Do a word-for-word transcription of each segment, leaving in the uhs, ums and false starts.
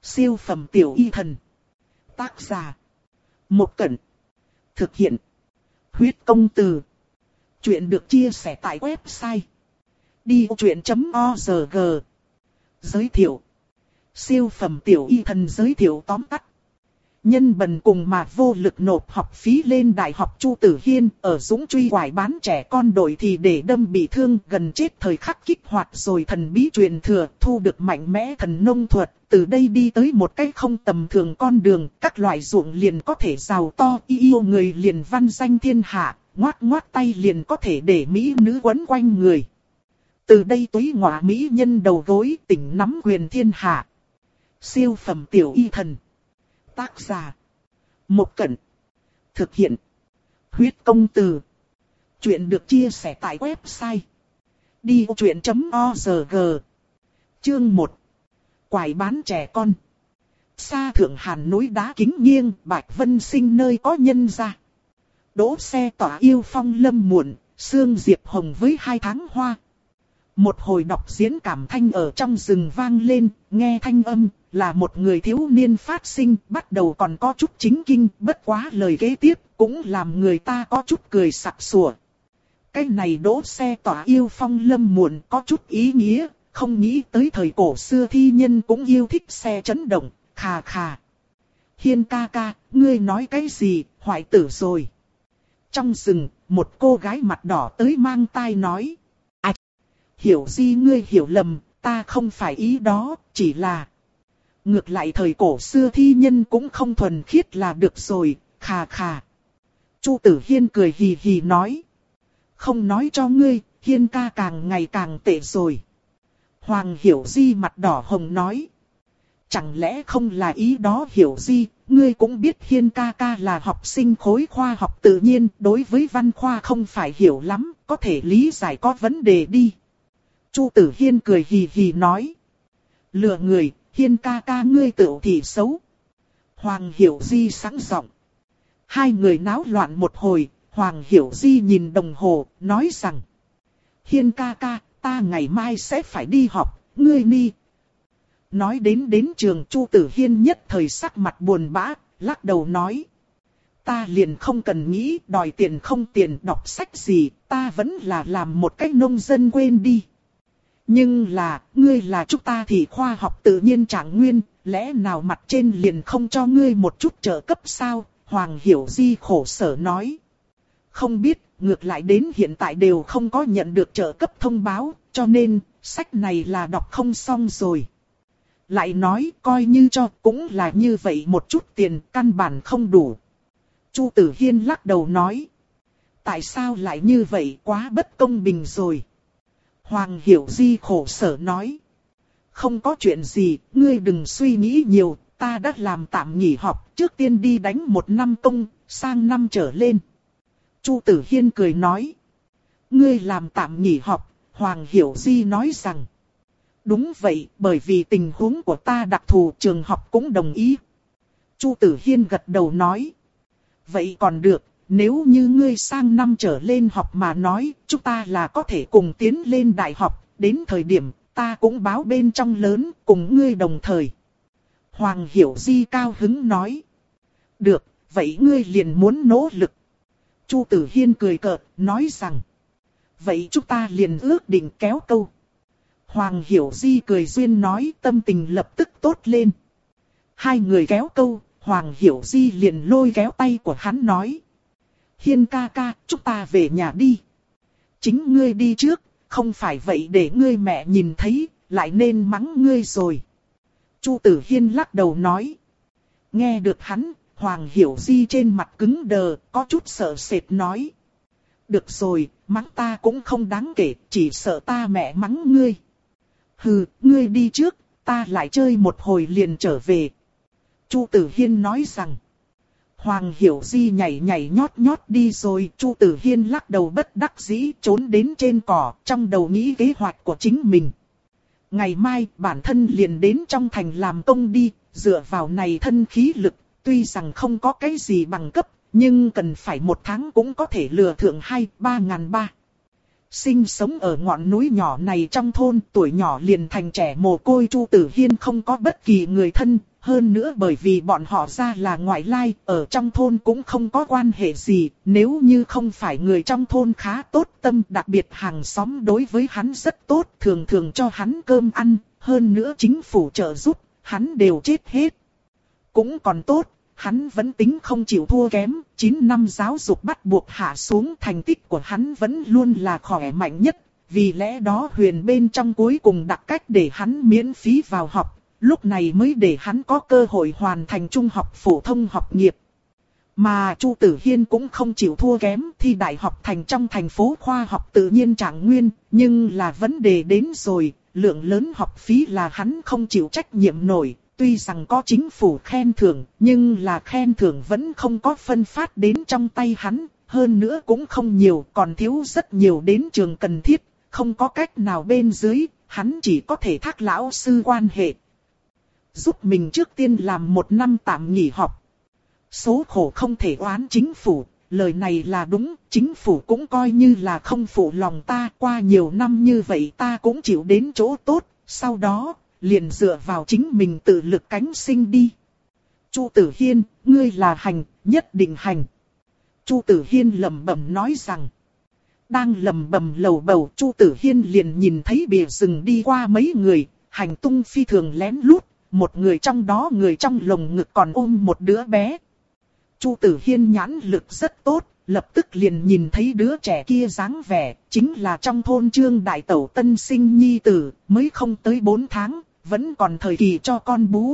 Siêu phẩm tiểu y thần. Tác giả. Một Cẩn. Thực hiện. Huyết công từ. Chuyện được chia sẻ tại website đi vô chuyện chấm org. Giới thiệu. Siêu phẩm tiểu y thần giới thiệu tóm tắt. Nhân bần cùng mà vô lực nộp học phí lên đại học Chu Tử Hiên ở Dũng truy quải bán trẻ con đội thì để đâm bị thương gần chết thời khắc kích hoạt rồi thần bí truyền thừa thu được mạnh mẽ thần nông thuật. Từ đây đi tới một cách không tầm thường con đường, các loại ruộng liền có thể giàu to, yêu người liền văn danh thiên hạ, ngoát ngoát tay liền có thể để mỹ nữ quấn quanh người. Từ đây túy ngọa mỹ nhân đầu gối tỉnh nắm quyền thiên hạ. Siêu phẩm tiểu y thần. Tác giả. Một Cẩn. Thực hiện. Huyết công từ. Chuyện được chia sẻ tại website đi vô chuyện chấm org. Chương một. Quải bán trẻ con. Xa Thượng Hàn núi đá kính nghiêng, Bạch Vân Sinh nơi có nhân gia. Đỗ xe tỏa yêu phong lâm muộn, sương diệp hồng với hai tháng hoa. Một hồi đọc diễn cảm thanh ở trong rừng vang lên, nghe thanh âm là một người thiếu niên phát sinh, bắt đầu còn có chút chính kinh, bất quá lời kế tiếp cũng làm người ta có chút cười sặc sủa. Cái này đỗ xe tỏa yêu phong lâm muộn có chút ý nghĩa, không nghĩ tới thời cổ xưa thi nhân cũng yêu thích xe chấn động, khà khà. Hiên ca ca, ngươi nói cái gì, hoại tử rồi. Trong rừng, một cô gái mặt đỏ tới mang tai nói. À, hiểu gì ngươi hiểu lầm, ta không phải ý đó, chỉ là... Ngược lại thời cổ xưa thi nhân cũng không thuần khiết là được rồi, khà khà. Chu Tử Hiên cười hì hì nói. Không nói cho ngươi, Hiên ca càng ngày càng tệ rồi. Hoàng Hiểu Di mặt đỏ hồng nói. Chẳng lẽ không là ý đó Hiểu Di, ngươi cũng biết Hiên ca ca là học sinh khối khoa học tự nhiên, đối với văn khoa không phải hiểu lắm, có thể lý giải có vấn đề đi. Chu Tử Hiên cười hì hì nói. Lừa người, Hiên ca ca ngươi tự thì xấu. Hoàng Hiểu Di sáng giọng. Hai người náo loạn một hồi, Hoàng Hiểu Di nhìn đồng hồ, nói rằng. Hiên ca ca, ta ngày mai sẽ phải đi học, ngươi đi. Nói đến đến trường Chu Tử Hiên nhất thời sắc mặt buồn bã, lắc đầu nói. Ta liền không cần nghĩ đòi tiền không tiền đọc sách gì, ta vẫn là làm một cách nông dân quên đi. Nhưng là, ngươi là chúng ta thì khoa học tự nhiên trạng nguyên, lẽ nào mặt trên liền không cho ngươi một chút trợ cấp sao? Hoàng Hiểu Di khổ sở nói. Không biết, ngược lại đến hiện tại đều không có nhận được trợ cấp thông báo, cho nên, sách này là đọc không xong rồi. Lại nói, coi như cho, cũng là như vậy một chút tiền, căn bản không đủ. Chu Tử Hiên lắc đầu nói. Tại sao lại như vậy, quá bất công bình rồi. Hoàng Hiểu Di khổ sở nói. Không có chuyện gì, ngươi đừng suy nghĩ nhiều, ta đã làm tạm nghỉ học, trước tiên đi đánh một năm công, sang năm trở lên. Chu Tử Hiên cười nói. Ngươi làm tạm nghỉ học, Hoàng Hiểu Di nói rằng. Đúng vậy, bởi vì tình huống của ta đặc thù trường học cũng đồng ý. Chu Tử Hiên gật đầu nói. Vậy còn được, nếu như ngươi sang năm trở lên học mà nói, chúng ta là có thể cùng tiến lên đại học, đến thời điểm ta cũng báo bên trong lớn, cùng ngươi đồng thời. Hoàng Hiểu Di cao hứng nói. Được, vậy ngươi liền muốn nỗ lực. Chu Tử Hiên cười cợt, nói rằng. Vậy chúng ta liền ước định kéo câu. Hoàng Hiểu Di cười duyên nói, tâm tình lập tức tốt lên. Hai người kéo câu, Hoàng Hiểu Di liền lôi kéo tay của hắn nói. Hiên ca ca, chúng ta về nhà đi. Chính ngươi đi trước, không phải vậy để ngươi mẹ nhìn thấy, lại nên mắng ngươi rồi. Chu Tử Hiên lắc đầu nói. Nghe được hắn, Hoàng Hiểu Di trên mặt cứng đờ, có chút sợ sệt nói. Được rồi, mắng ta cũng không đáng kể, chỉ sợ ta mẹ mắng ngươi. Hừ, ngươi đi trước, ta lại chơi một hồi liền trở về. Chu Tử Hiên nói rằng. Hoàng Hiểu Di nhảy nhảy nhót nhót đi rồi, Chu Tử Hiên lắc đầu bất đắc dĩ trốn đến trên cỏ, trong đầu nghĩ kế hoạch của chính mình. Ngày mai bản thân liền đến trong thành làm công đi, dựa vào này thân khí lực, tuy rằng không có cái gì bằng cấp, nhưng cần phải một tháng cũng có thể lừa thượng hai, ba ngàn ba. Sinh sống ở ngọn núi nhỏ này trong thôn, tuổi nhỏ liền thành trẻ mồ côi Chu Tử Hiên không có bất kỳ người thân, hơn nữa bởi vì bọn họ ra là ngoại lai, ở trong thôn cũng không có quan hệ gì, nếu như không phải người trong thôn khá tốt tâm, đặc biệt hàng xóm đối với hắn rất tốt, thường thường cho hắn cơm ăn, hơn nữa chính phủ trợ giúp, hắn đều chết hết. Cũng còn tốt, hắn vẫn tính không chịu thua kém, chín năm giáo dục bắt buộc hạ xuống, thành tích của hắn vẫn luôn là khỏe mạnh nhất, vì lẽ đó Huyền bên trong cuối cùng đặt cách để hắn miễn phí vào học. Lúc này mới để hắn có cơ hội hoàn thành trung học phổ thông học nghiệp. Mà Chu Tử Hiên cũng không chịu thua kém, thi đại học thành trong thành phố khoa học tự nhiên Trạng Nguyên, nhưng là vấn đề đến rồi, lượng lớn học phí là hắn không chịu trách nhiệm nổi, tuy rằng có chính phủ khen thưởng, nhưng là khen thưởng vẫn không có phân phát đến trong tay hắn, hơn nữa cũng không nhiều, còn thiếu rất nhiều đến trường cần thiết, không có cách nào bên dưới, hắn chỉ có thể thác lão sư quan hệ. Giúp mình trước tiên làm một năm tạm nghỉ học. Số khổ không thể oán chính phủ, lời này là đúng, chính phủ cũng coi như là không phụ lòng ta, qua nhiều năm như vậy ta cũng chịu đến chỗ tốt, sau đó, liền dựa vào chính mình tự lực cánh sinh đi. Chu Tử Hiên, ngươi là hành, nhất định hành. Chu Tử Hiên lẩm bẩm nói rằng. Đang lẩm bẩm lầu bầu, Chu Tử Hiên liền nhìn thấy bìa rừng đi qua mấy người, hành tung phi thường lén lút. Một người trong đó người trong lồng ngực còn ôm một đứa bé. Chu Tử Hiên nhãn lực rất tốt, lập tức liền nhìn thấy đứa trẻ kia dáng vẻ, chính là trong thôn Trương Đại Tẩu tân sinh nhi tử, mới không tới bốn tháng, vẫn còn thời kỳ cho con bú.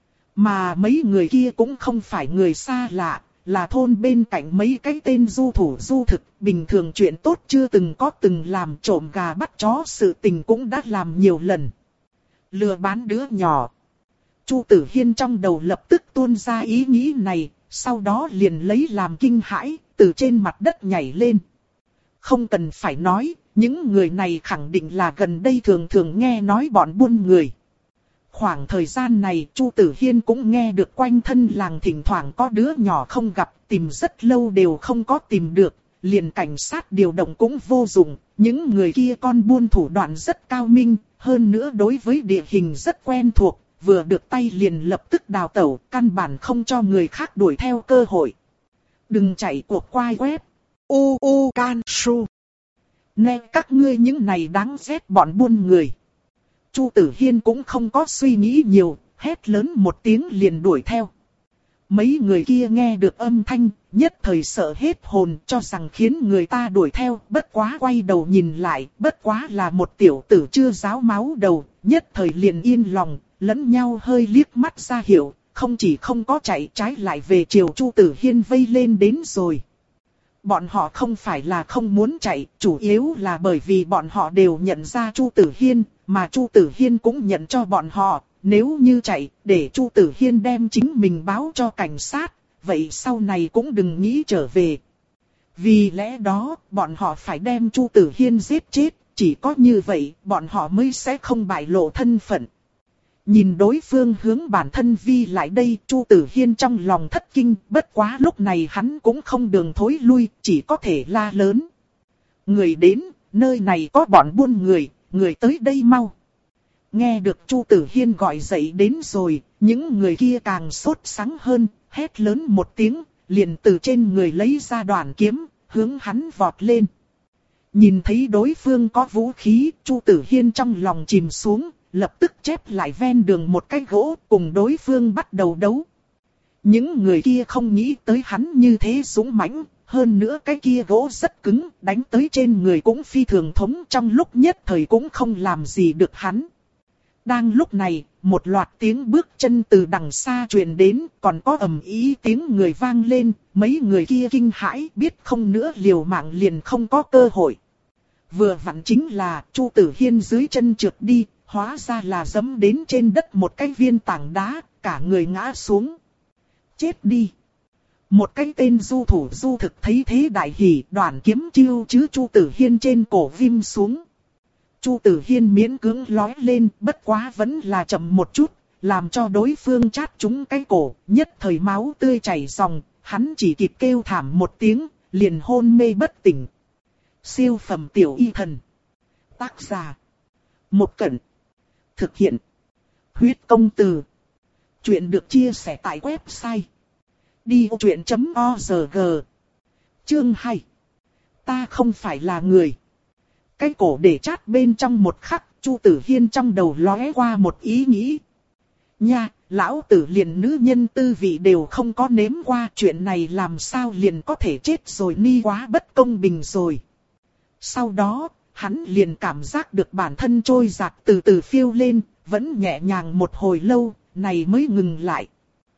Mà mấy người kia cũng không phải người xa lạ, là thôn bên cạnh mấy cái tên du thủ du thực, bình thường chuyện tốt chưa từng có từng làm, trộm gà bắt chó sự tình cũng đã làm nhiều lần. Lừa bán đứa nhỏ. Chu Tử Hiên trong đầu lập tức tuôn ra ý nghĩ này, sau đó liền lấy làm kinh hãi, từ trên mặt đất nhảy lên. Không cần phải nói, những người này khẳng định là gần đây thường thường nghe nói bọn buôn người. Khoảng thời gian này, Chu Tử Hiên cũng nghe được quanh thân làng thỉnh thoảng có đứa nhỏ không gặp, tìm rất lâu đều không có tìm được, liền cảnh sát điều động cũng vô dụng, những người kia con buôn thủ đoạn rất cao minh, hơn nữa đối với địa hình rất quen thuộc. Vừa được tay liền lập tức đào tẩu, căn bản không cho người khác đuổi theo cơ hội. Đừng chạy cuộc quay web. U U Can Su. Nè các ngươi những này đáng ghét bọn buôn người. Chu Tử Hiên cũng không có suy nghĩ nhiều, hét lớn một tiếng liền đuổi theo. Mấy người kia nghe được âm thanh, nhất thời sợ hết hồn, cho rằng khiến người ta đuổi theo, bất quá quay đầu nhìn lại, bất quá là một tiểu tử chưa ráo máu đầu, nhất thời liền yên lòng, lẫn nhau hơi liếc mắt ra hiệu, không chỉ không có chạy, trái lại về chiều Chu Tử Hiên vây lên đến rồi. Bọn họ không phải là không muốn chạy, chủ yếu là bởi vì bọn họ đều nhận ra Chu Tử Hiên, mà Chu Tử Hiên cũng nhận cho bọn họ. Nếu như chạy, để Chu Tử Hiên đem chính mình báo cho cảnh sát, vậy sau này cũng đừng nghĩ trở về. Vì lẽ đó, bọn họ phải đem Chu Tử Hiên giết chết, chỉ có như vậy, bọn họ mới sẽ không bại lộ thân phận. Nhìn đối phương hướng bản thân vi lại đây, Chu Tử Hiên trong lòng thất kinh, bất quá lúc này hắn cũng không đường thối lui, chỉ có thể la lớn. Người đến, nơi này có bọn buôn người, người tới đây mau. Nghe được Chu Tử Hiên gọi dậy đến rồi, những người kia càng sốt sắng hơn, hét lớn một tiếng, liền từ trên người lấy ra đoạn kiếm, hướng hắn vọt lên. Nhìn thấy đối phương có vũ khí, Chu Tử Hiên trong lòng chìm xuống, lập tức chép lại ven đường một cái gỗ, cùng đối phương bắt đầu đấu. Những người kia không nghĩ tới hắn như thế dũng mãnh, hơn nữa cái kia gỗ rất cứng, đánh tới trên người cũng phi thường thống, trong lúc nhất thời cũng không làm gì được hắn. Đang lúc này, một loạt tiếng bước chân từ đằng xa truyền đến, còn có ầm ĩ tiếng người vang lên, mấy người kia kinh hãi, biết không nữa liều mạng liền không có cơ hội. Vừa vặn chính là Chu Tử Hiên dưới chân trượt đi, hóa ra là giẫm đến trên đất một cái viên tảng đá, cả người ngã xuống. Chết đi! Một cái tên du thủ du thực thấy thế đại hỉ, đoạn kiếm chiêu chứ Chu Tử Hiên trên cổ vim xuống. Chu Tử Hiên miễn cưỡng lói lên, bất quá vẫn là chậm một chút, làm cho đối phương chát trúng cái cổ, nhất thời máu tươi chảy ròng, hắn chỉ kịp kêu thảm một tiếng, liền hôn mê bất tỉnh. Siêu phẩm tiểu y thần. Tác giả. Một Cẩn. Thực hiện. Huyết công từ. Chuyện được chia sẻ tại website đi vô chuyện chấm org. Chương hai. Ta không phải là người. Cái cổ để chát bên trong một khắc, Chu Tử Hiên trong đầu lóe qua một ý nghĩ. Nha, lão tử liền nữ nhân tư vị đều không có nếm qua, chuyện này làm sao liền có thể chết rồi, ni quá bất công bình rồi. Sau đó, hắn liền cảm giác được bản thân trôi dạt từ từ phiêu lên, vẫn nhẹ nhàng một hồi lâu, này mới ngừng lại.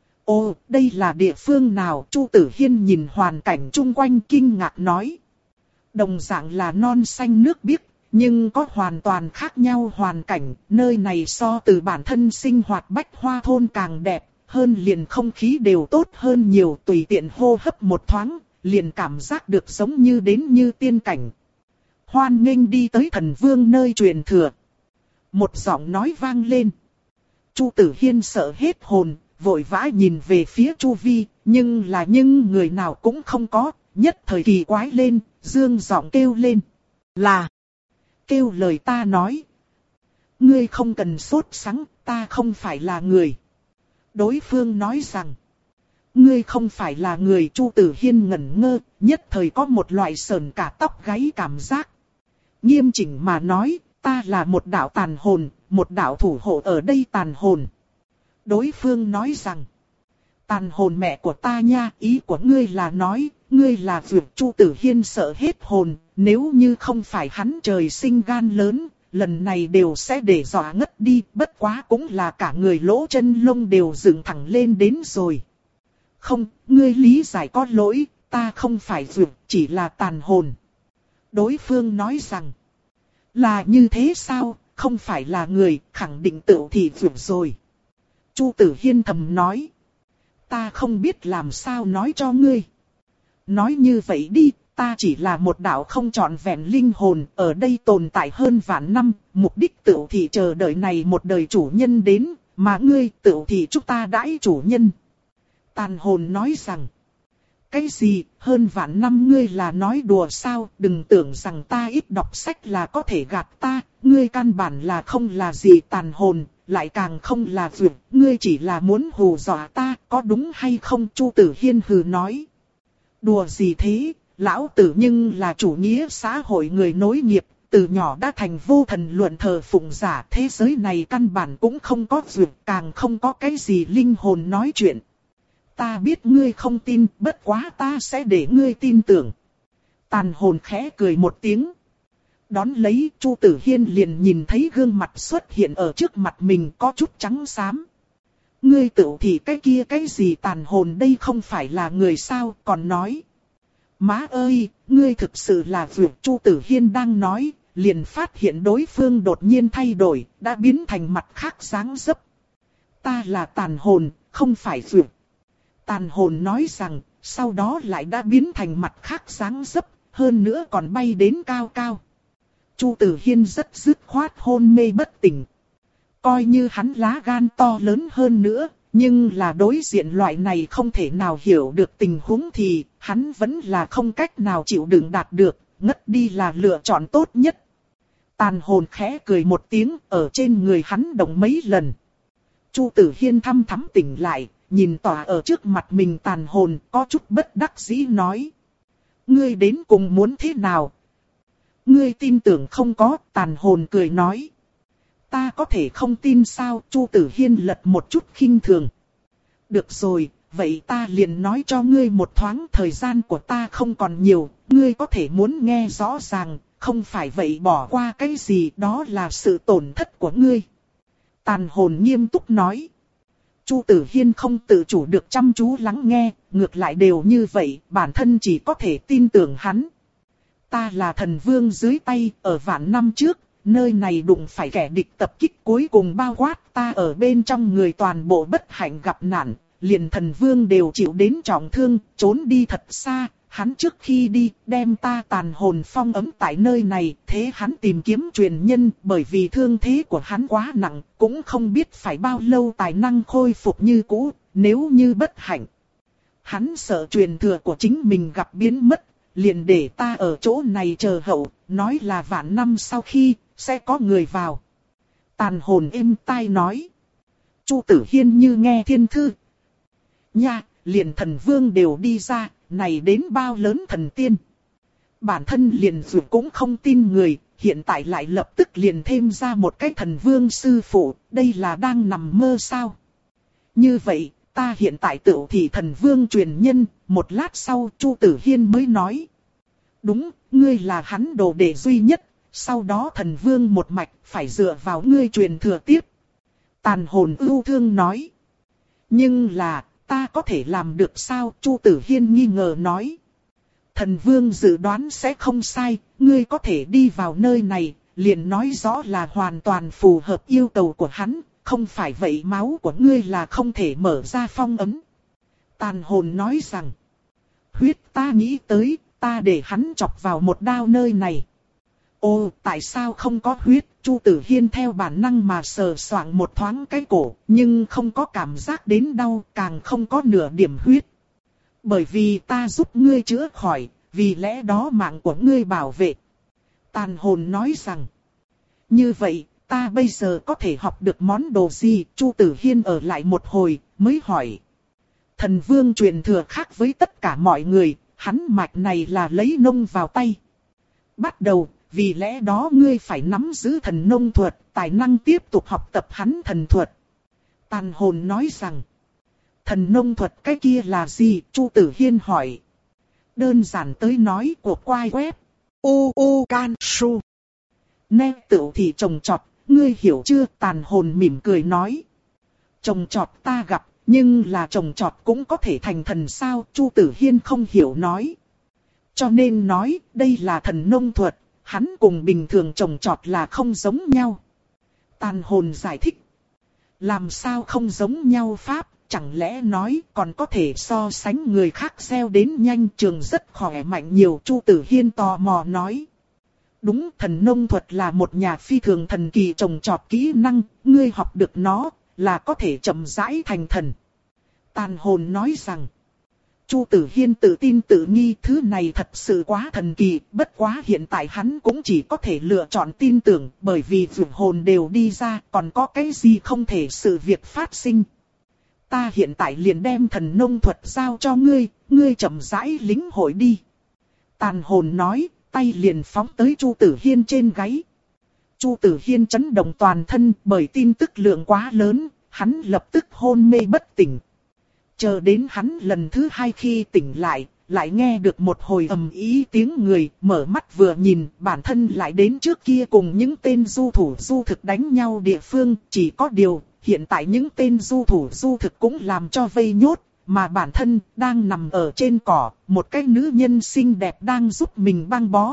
Ô, đây là địa phương nào? Chu Tử Hiên nhìn hoàn cảnh chung quanh kinh ngạc nói. Đồng dạng là non xanh nước biếc, nhưng có hoàn toàn khác nhau hoàn cảnh, nơi này so từ bản thân sinh hoạt bách hoa thôn càng đẹp, hơn liền không khí đều tốt hơn nhiều, tùy tiện hô hấp một thoáng, liền cảm giác được giống như đến như tiên cảnh. Hoan nghênh đi tới thần vương nơi truyền thừa. Một giọng nói vang lên. Chu Tử Hiên sợ hết hồn, vội vã nhìn về phía chu vi, nhưng là nhưng người nào cũng không có, nhất thời kỳ quái lên, dương giọng kêu lên. Là, kêu lời ta nói. Ngươi không cần sốt sắng, ta không phải là người. Đối phương nói rằng, ngươi không phải là người. Chu Tử Hiên ngẩn ngơ, nhất thời có một loại sờn cả tóc gáy cảm giác. Nghiêm chỉnh mà nói, ta là một đạo tàn hồn, một đạo thủ hộ ở đây tàn hồn. Đối phương nói rằng, tàn hồn mẹ của ta nha, ý của ngươi là nói, ngươi là vượt. Chu Tử Hiên sợ hết hồn, nếu như không phải hắn trời sinh gan lớn, lần này đều sẽ để dọa ngất đi, bất quá cũng là cả người lỗ chân lông đều dựng thẳng lên đến rồi. Không, ngươi lý giải có lỗi, ta không phải vượt, chỉ là tàn hồn. Đối phương nói rằng, là như thế sao, không phải là người, khẳng định tự thì vượt rồi. Chu Tử Hiên thầm nói, ta không biết làm sao nói cho ngươi. Nói như vậy đi, ta chỉ là một đạo không trọn vẹn linh hồn, ở đây tồn tại hơn vạn năm, mục đích tự thì chờ đợi này một đời chủ nhân đến, mà ngươi tự thì chúng ta đãi chủ nhân. Tàn hồn nói rằng, cái gì, hơn vạn năm ngươi là nói đùa sao, đừng tưởng rằng ta ít đọc sách là có thể gạt ta, ngươi căn bản là không là gì tàn hồn, lại càng không là vượt, ngươi chỉ là muốn hù dọa ta, có đúng hay không? Chu Tử Hiên hừ nói. Đùa gì thế, lão tử nhưng là chủ nghĩa xã hội người nối nghiệp, từ nhỏ đã thành vô thần luận thờ phụng giả, thế giới này căn bản cũng không có vượt, càng không có cái gì linh hồn nói chuyện. Ta biết ngươi không tin, bất quá ta sẽ để ngươi tin tưởng. Tàn hồn khẽ cười một tiếng. Đón lấy, Chu Tử Hiên liền nhìn thấy gương mặt xuất hiện ở trước mặt mình có chút trắng xám. Ngươi tự thì cái kia cái gì tàn hồn đây không phải là người sao, còn nói. Má ơi, ngươi thực sự là vượt. Chu Tử Hiên đang nói, liền phát hiện đối phương đột nhiên thay đổi, đã biến thành mặt khác dáng dấp. Ta là tàn hồn, không phải vượt. Tàn hồn nói rằng, sau đó lại đã biến thành mặt khác dáng dấp, hơn nữa còn bay đến cao cao. Chu Tử Hiên rất dứt khoát hôn mê bất tỉnh. Coi như hắn lá gan to lớn hơn nữa, nhưng là đối diện loại này không thể nào hiểu được tình huống thì hắn vẫn là không cách nào chịu đựng đạt được, ngất đi là lựa chọn tốt nhất. Tàn hồn khẽ cười một tiếng, ở trên người hắn động mấy lần. Chu Tử Hiên thăm thắm tỉnh lại, nhìn tỏa ở trước mặt mình tàn hồn, có chút bất đắc dĩ nói. Ngươi đến cùng muốn thế nào? Ngươi tin tưởng không có? Tàn hồn cười nói. Ta có thể không tin sao? Chu Tử Hiên lật một chút khinh thường. Được rồi, vậy ta liền nói cho ngươi một thoáng, thời gian của ta không còn nhiều, ngươi có thể muốn nghe rõ ràng, không phải vậy bỏ qua cái gì, đó là sự tổn thất của ngươi. Tàn hồn nghiêm túc nói. Chu Tử Hiên không tự chủ được chăm chú lắng nghe, ngược lại đều như vậy, bản thân chỉ có thể tin tưởng hắn. Ta là thần vương dưới tay, ở vạn năm trước, nơi này đụng phải kẻ địch tập kích, cuối cùng bao quát ta ở bên trong người toàn bộ bất hạnh gặp nạn, liền thần vương đều chịu đến trọng thương, trốn đi thật xa. Hắn trước khi đi, đem ta tàn hồn phong ấm tại nơi này, thế hắn tìm kiếm truyền nhân, bởi vì thương thế của hắn quá nặng, cũng không biết phải bao lâu tài năng khôi phục như cũ, nếu như bất hạnh. Hắn sợ truyền thừa của chính mình gặp biến mất, liền để ta ở chỗ này chờ hậu, nói là vạn năm sau khi, sẽ có người vào. Tàn hồn êm tai nói. Chu Tử Hiên như nghe thiên thư. Nha, liền thần vương đều đi ra, này đến bao lớn thần tiên. Bản thân liền dù cũng không tin người, hiện tại lại lập tức liền thêm ra một cái thần vương sư phụ, đây là đang nằm mơ sao? Như vậy, ta hiện tại tựu thì thần vương truyền nhân, một lát sau Chu Tử Hiên mới nói. Đúng, ngươi là hắn đồ đệ duy nhất, sau đó thần vương một mạch phải dựa vào ngươi truyền thừa tiếp. Tàn hồn ưu thương nói. Nhưng là, ta có thể làm được sao? Chu Tử Hiên nghi ngờ nói. Thần vương dự đoán sẽ không sai, ngươi có thể đi vào nơi này, liền nói rõ là hoàn toàn phù hợp yêu cầu của hắn, không phải vậy máu của ngươi là không thể mở ra phong ấn. Tàn hồn nói rằng, huyết ta nghĩ tới, ta để hắn chọc vào một đao nơi này. Ô, tại sao không có huyết? Chu Tử Hiên theo bản năng mà sờ soạng một thoáng cái cổ, nhưng không có cảm giác đến đau, càng không có nửa điểm huyết. Bởi vì ta giúp ngươi chữa khỏi, vì lẽ đó mạng của ngươi bảo vệ. Tàn hồn nói rằng, như vậy, ta bây giờ có thể học được món đồ gì? Chu Tử Hiên ở lại một hồi, mới hỏi. Thần vương truyền thừa khác với tất cả mọi người, hắn mạch này là lấy nông vào tay. Bắt đầu, vì lẽ đó ngươi phải nắm giữ thần nông thuật, tài năng tiếp tục học tập hắn thần thuật. Tàn hồn nói rằng, thần nông thuật cái kia là gì? Chu Tử Hiên hỏi. Đơn giản tới nói của quai web. U U Can Su. Nè tựu thì trồng trọt, ngươi hiểu chưa? Tàn hồn mỉm cười nói. Trồng trọt ta gặp, nhưng là trồng trọt cũng có thể thành thần sao? Chu Tử Hiên không hiểu nói. Cho nên nói, đây là thần nông thuật, hắn cùng bình thường trồng trọt là không giống nhau. Tàn hồn giải thích. Làm sao không giống nhau pháp? Chẳng lẽ nói còn có thể so sánh người khác gieo đến nhanh trường rất khỏe mạnh nhiều? Chu Tử Hiên tò mò nói. Đúng, thần nông thuật là một nhà phi thường thần kỳ trồng trọt kỹ năng, ngươi học được nó là có thể chậm rãi thành thần. Tàn hồn nói rằng. Chu Tử Hiên tự tin tự nghi thứ này thật sự quá thần kỳ, bất quá hiện tại hắn cũng chỉ có thể lựa chọn tin tưởng, bởi vì vượt hồn đều đi ra, còn có cái gì không thể sự việc phát sinh. Ta hiện tại liền đem thần nông thuật giao cho ngươi, ngươi chậm rãi lĩnh hội đi. Tàn hồn nói, tay liền phóng tới Chu Tử Hiên trên gáy. Chu Tử Hiên chấn động toàn thân bởi tin tức lượng quá lớn, hắn lập tức hôn mê bất tỉnh. Chờ đến hắn lần thứ hai khi tỉnh lại, lại nghe được một hồi ầm ĩ tiếng người, mở mắt vừa nhìn, bản thân lại đến trước kia cùng những tên du thủ du thực đánh nhau địa phương, chỉ có điều, hiện tại những tên du thủ du thực cũng làm cho vây nhốt, mà bản thân đang nằm ở trên cỏ, một cái nữ nhân xinh đẹp đang giúp mình băng bó.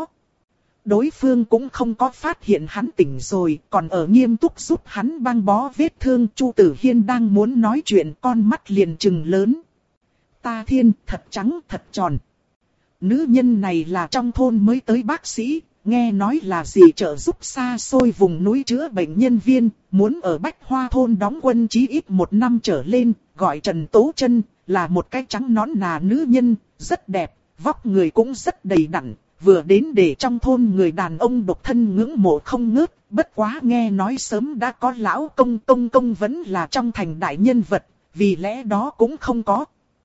Đối phương cũng không có phát hiện hắn tỉnh rồi, còn ở nghiêm túc giúp hắn băng bó vết thương. Chu Tử Hiên đang muốn nói chuyện, con mắt liền trừng lớn. Ta thiên, thật trắng thật tròn. Nữ nhân này là trong thôn mới tới bác sĩ, nghe nói là gì trợ giúp xa xôi vùng núi chữa bệnh nhân viên, muốn ở Bách Hoa thôn đóng quân chí ít một năm trở lên, gọi Trần Tố Chân, là một cái trắng nõn nà nữ nhân, rất đẹp, vóc người cũng rất đầy đặn. Vừa đến để trong thôn người đàn ông độc thân ngưỡng mộ không ngớt, bất quá nghe nói sớm đã có lão công công công vẫn là trong thành đại nhân vật, vì lẽ đó cũng không có.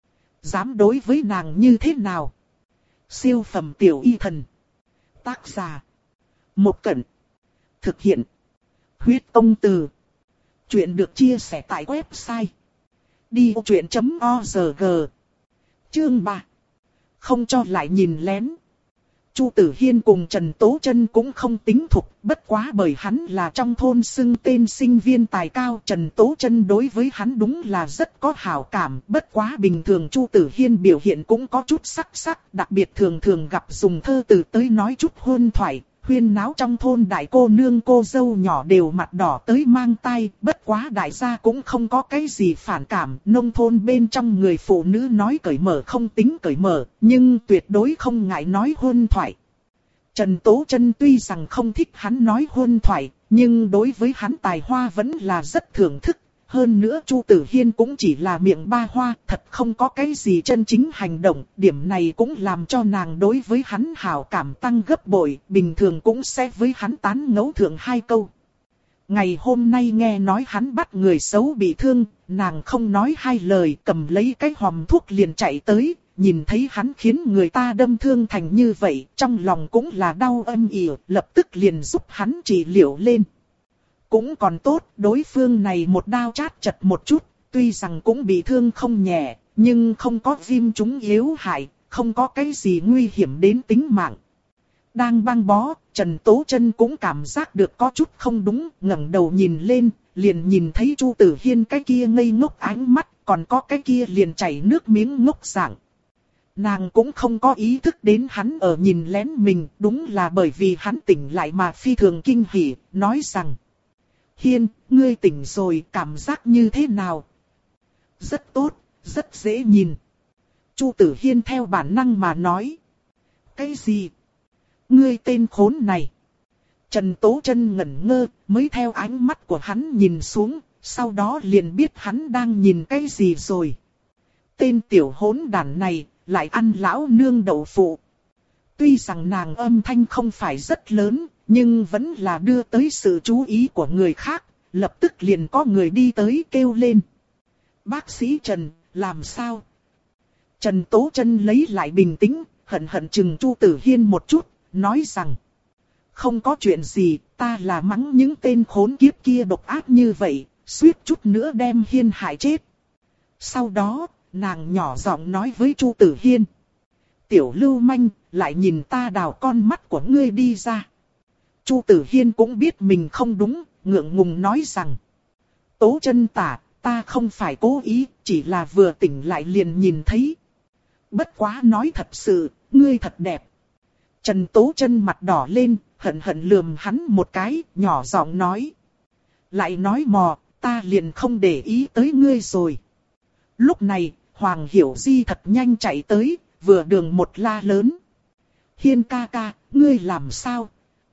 Dám đối với nàng như thế nào? Siêu phẩm tiểu y thần. Tác giả. Một Cẩn. Thực hiện. Huyết Công Từ. Chuyện được chia sẻ tại website. đi ô chuyện chấm org. Chương ba. Không cho lại nhìn lén. Chu Tử Hiên cùng Trần Tố Chân cũng không tính thục, bất quá bởi hắn là trong thôn xưng tên sinh viên tài cao. Trần Tố Chân đối với hắn đúng là rất có hảo cảm, bất quá bình thường Chu Tử Hiên biểu hiện cũng có chút sắc sắc, đặc biệt thường thường gặp dùng thơ từ tới nói chút hôn thoại, huyên náo trong thôn đại cô nương cô dâu nhỏ đều mặt đỏ tới mang tai, bất quá đại gia cũng không có cái gì phản cảm, nông thôn bên trong người phụ nữ nói cởi mở không tính cởi mở, nhưng tuyệt đối không ngại nói hôn thoại. Trần Tố Chân tuy rằng không thích hắn nói hôn thoại, nhưng đối với hắn tài hoa vẫn là rất thưởng thức. Hơn nữa Chu Tử Hiên cũng chỉ là miệng ba hoa, thật không có cái gì chân chính hành động, điểm này cũng làm cho nàng đối với hắn hảo cảm tăng gấp bội, bình thường cũng sẽ với hắn tán ngẫu thượng hai câu. Ngày hôm nay nghe nói hắn bắt người xấu bị thương, nàng không nói hai lời cầm lấy cái hòm thuốc liền chạy tới, nhìn thấy hắn khiến người ta đâm thương thành như vậy, trong lòng cũng là đau âm ỉ, lập tức liền giúp hắn trị liệu lên. Cũng còn tốt, đối phương này một đao chát chật một chút, tuy rằng cũng bị thương không nhẹ, nhưng không có viêm trúng yếu hại, không có cái gì nguy hiểm đến tính mạng. Đang băng bó, Trần Tố Chân cũng cảm giác được có chút không đúng, ngẩng đầu nhìn lên, liền nhìn thấy Chu Tử Hiên cái kia ngây ngốc ánh mắt, còn có cái kia liền chảy nước miếng ngốc dạng. Nàng cũng không có ý thức đến hắn ở nhìn lén mình, đúng là bởi vì hắn tỉnh lại mà phi thường kinh hỉ, nói rằng: Hiên, ngươi tỉnh rồi, cảm giác như thế nào? Rất tốt, rất dễ nhìn. Chu Tử Hiên theo bản năng mà nói: Cái gì? Ngươi tên khốn này. Trần Tố Chân ngẩn ngơ, mới theo ánh mắt của hắn nhìn xuống, sau đó liền biết hắn đang nhìn cái gì rồi. Tên tiểu hỗn đản này, lại ăn lão nương đậu phụ. Tuy rằng nàng âm thanh không phải rất lớn, nhưng vẫn là đưa tới sự chú ý của người khác, lập tức liền có người đi tới kêu lên: Bác sĩ Trần, làm sao? Trần Tố Chân lấy lại bình tĩnh, hận hận chừng Chu Tử Hiên một chút, nói rằng: Không có chuyện gì, ta là mắng những tên khốn kiếp kia độc ác như vậy, suýt chút nữa đem Hiên hại chết. Sau đó, nàng nhỏ giọng nói với Chu Tử Hiên: Tiểu lưu manh, lại nhìn ta đào con mắt của ngươi đi ra. Chu Tử Hiên cũng biết mình không đúng, ngượng ngùng nói rằng: Tố Chân tả, ta không phải cố ý, chỉ là vừa tỉnh lại liền nhìn thấy. Bất quá nói thật sự, ngươi thật đẹp. Trần Tố Chân mặt đỏ lên, hận hận lườm hắn một cái, nhỏ giọng nói: Lại nói mò, ta liền không để ý tới ngươi rồi. Lúc này, Hoàng Hiểu Di thật nhanh chạy tới, vừa đường một la lớn: Hiên ca ca, ngươi làm sao?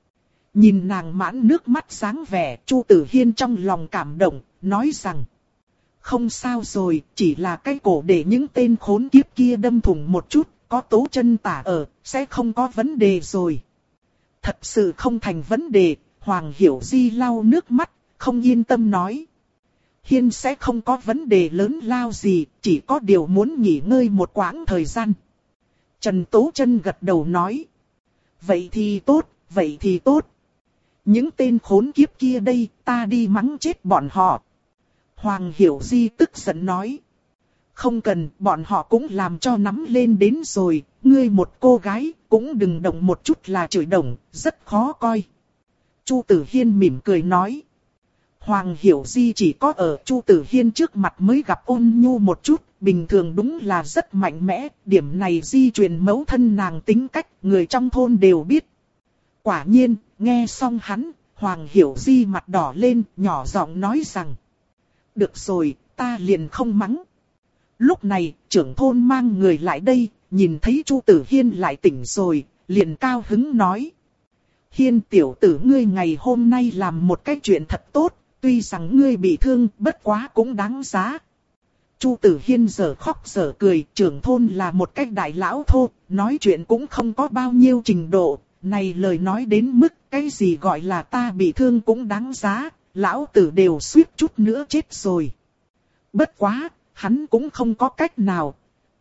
Nhìn nàng mãn nước mắt sáng vẻ, Chu Tử Hiên trong lòng cảm động, nói rằng: Không sao rồi, chỉ là cái cổ để những tên khốn kiếp kia đâm thủng một chút, có Tố Chân tả ở, sẽ không có vấn đề rồi. Thật sự không thành vấn đề, Hoàng Hiểu Di lau nước mắt, không yên tâm nói: Hiên sẽ không có vấn đề lớn lao gì, chỉ có điều muốn nghỉ ngơi một quãng thời gian. Trần Tố Chân gật đầu nói: Vậy thì tốt, vậy thì tốt. Những tên khốn kiếp kia đây, ta đi mắng chết bọn họ. Hoàng Hiểu Di tức giận nói: Không cần, bọn họ cũng làm cho nắm lên đến rồi, ngươi một cô gái, cũng đừng động một chút là chửi đồng, rất khó coi. Chu Tử Hiên mỉm cười nói. Hoàng Hiểu Di chỉ có ở Chu Tử Hiên trước mặt mới gặp ôn nhu một chút, bình thường đúng là rất mạnh mẽ, điểm này di truyền mẫu thân nàng tính cách, người trong thôn đều biết. Quả nhiên, nghe xong hắn, Hoàng Hiểu Di mặt đỏ lên, nhỏ giọng nói rằng: Được rồi, ta liền không mắng. Lúc này, trưởng thôn mang người lại đây, nhìn thấy Chu Tử Hiên lại tỉnh rồi, liền cao hứng nói: Hiên tiểu tử ngươi ngày hôm nay làm một cái chuyện thật tốt, tuy rằng ngươi bị thương, bất quá cũng đáng giá. Chu Tử Hiên giờ khóc giờ cười, trưởng thôn là một cái đại lão thô, nói chuyện cũng không có bao nhiêu trình độ, này lời nói đến mức cái gì gọi là ta bị thương cũng đáng giá, lão tử đều suýt chút nữa chết rồi. Bất quá, hắn cũng không có cách nào.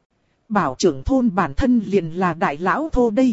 Bảo trưởng thôn bản thân liền là đại lão thô đây.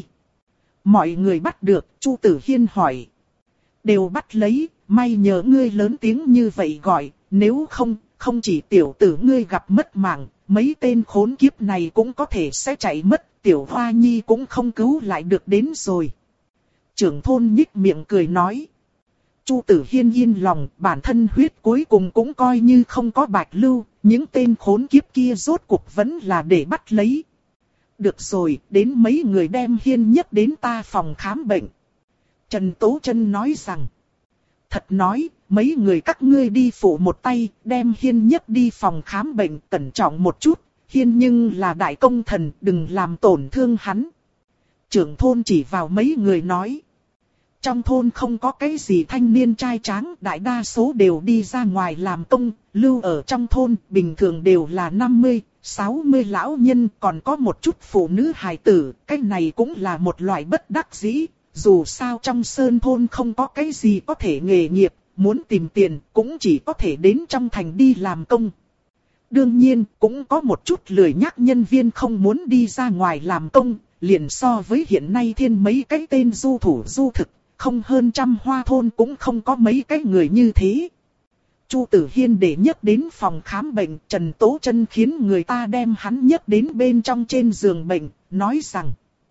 Mọi người bắt được, Chu Tử Hiên hỏi. Đều bắt lấy, may nhờ ngươi lớn tiếng như vậy gọi, nếu không, không chỉ tiểu tử ngươi gặp mất mạng, mấy tên khốn kiếp này cũng có thể sẽ chạy mất, tiểu hoa nhi cũng không cứu lại được đến rồi. Trưởng thôn nhích miệng cười nói. Chu Tử Hiên yên lòng, bản thân huyết cuối cùng cũng coi như không có bạch lưu, những tên khốn kiếp kia rốt cuộc vẫn là để bắt lấy. Được rồi, đến mấy người đem Hiên nhất đến ta phòng khám bệnh. Trần Tố Chân nói rằng. Thật nói, mấy người các ngươi đi phụ một tay, đem Hiên nhất đi phòng khám bệnh, cẩn trọng một chút, Hiên nhưng là đại công thần, đừng làm tổn thương hắn. Trưởng thôn chỉ vào mấy người nói. Trong thôn không có cái gì thanh niên trai tráng, đại đa số đều đi ra ngoài làm công, lưu ở trong thôn, bình thường đều là năm mươi, sáu mươi lão nhân, còn có một chút phụ nữ hài tử, cái này cũng là một loại bất đắc dĩ, dù sao trong sơn thôn không có cái gì có thể nghề nghiệp, muốn tìm tiền cũng chỉ có thể đến trong thành đi làm công. Đương nhiên, cũng có một chút lười nhác nhân viên không muốn đi ra ngoài làm công, liền so với hiện nay thiên mấy cái tên du thủ du thực, không hơn trăm hoa thôn cũng không có mấy cái người như thế. Chu Tử Hiên để nhấc đến phòng khám bệnh, Trần Tố Chân khiến người ta đem hắn nhấc đến bên trong trên giường bệnh, nói rằng: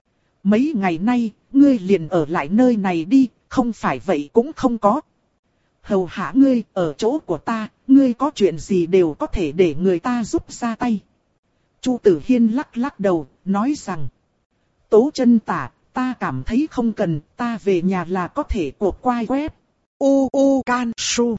mấy ngày nay, ngươi liền ở lại nơi này đi, không phải vậy cũng không có. Hầu hạ ngươi, ở chỗ của ta, ngươi có chuyện gì đều có thể để người ta giúp ra tay. Chu Tử Hiên lắc lắc đầu, nói rằng: Tố Chân tả, ta cảm thấy không cần, ta về nhà là có thể cột quai quét. U u can su.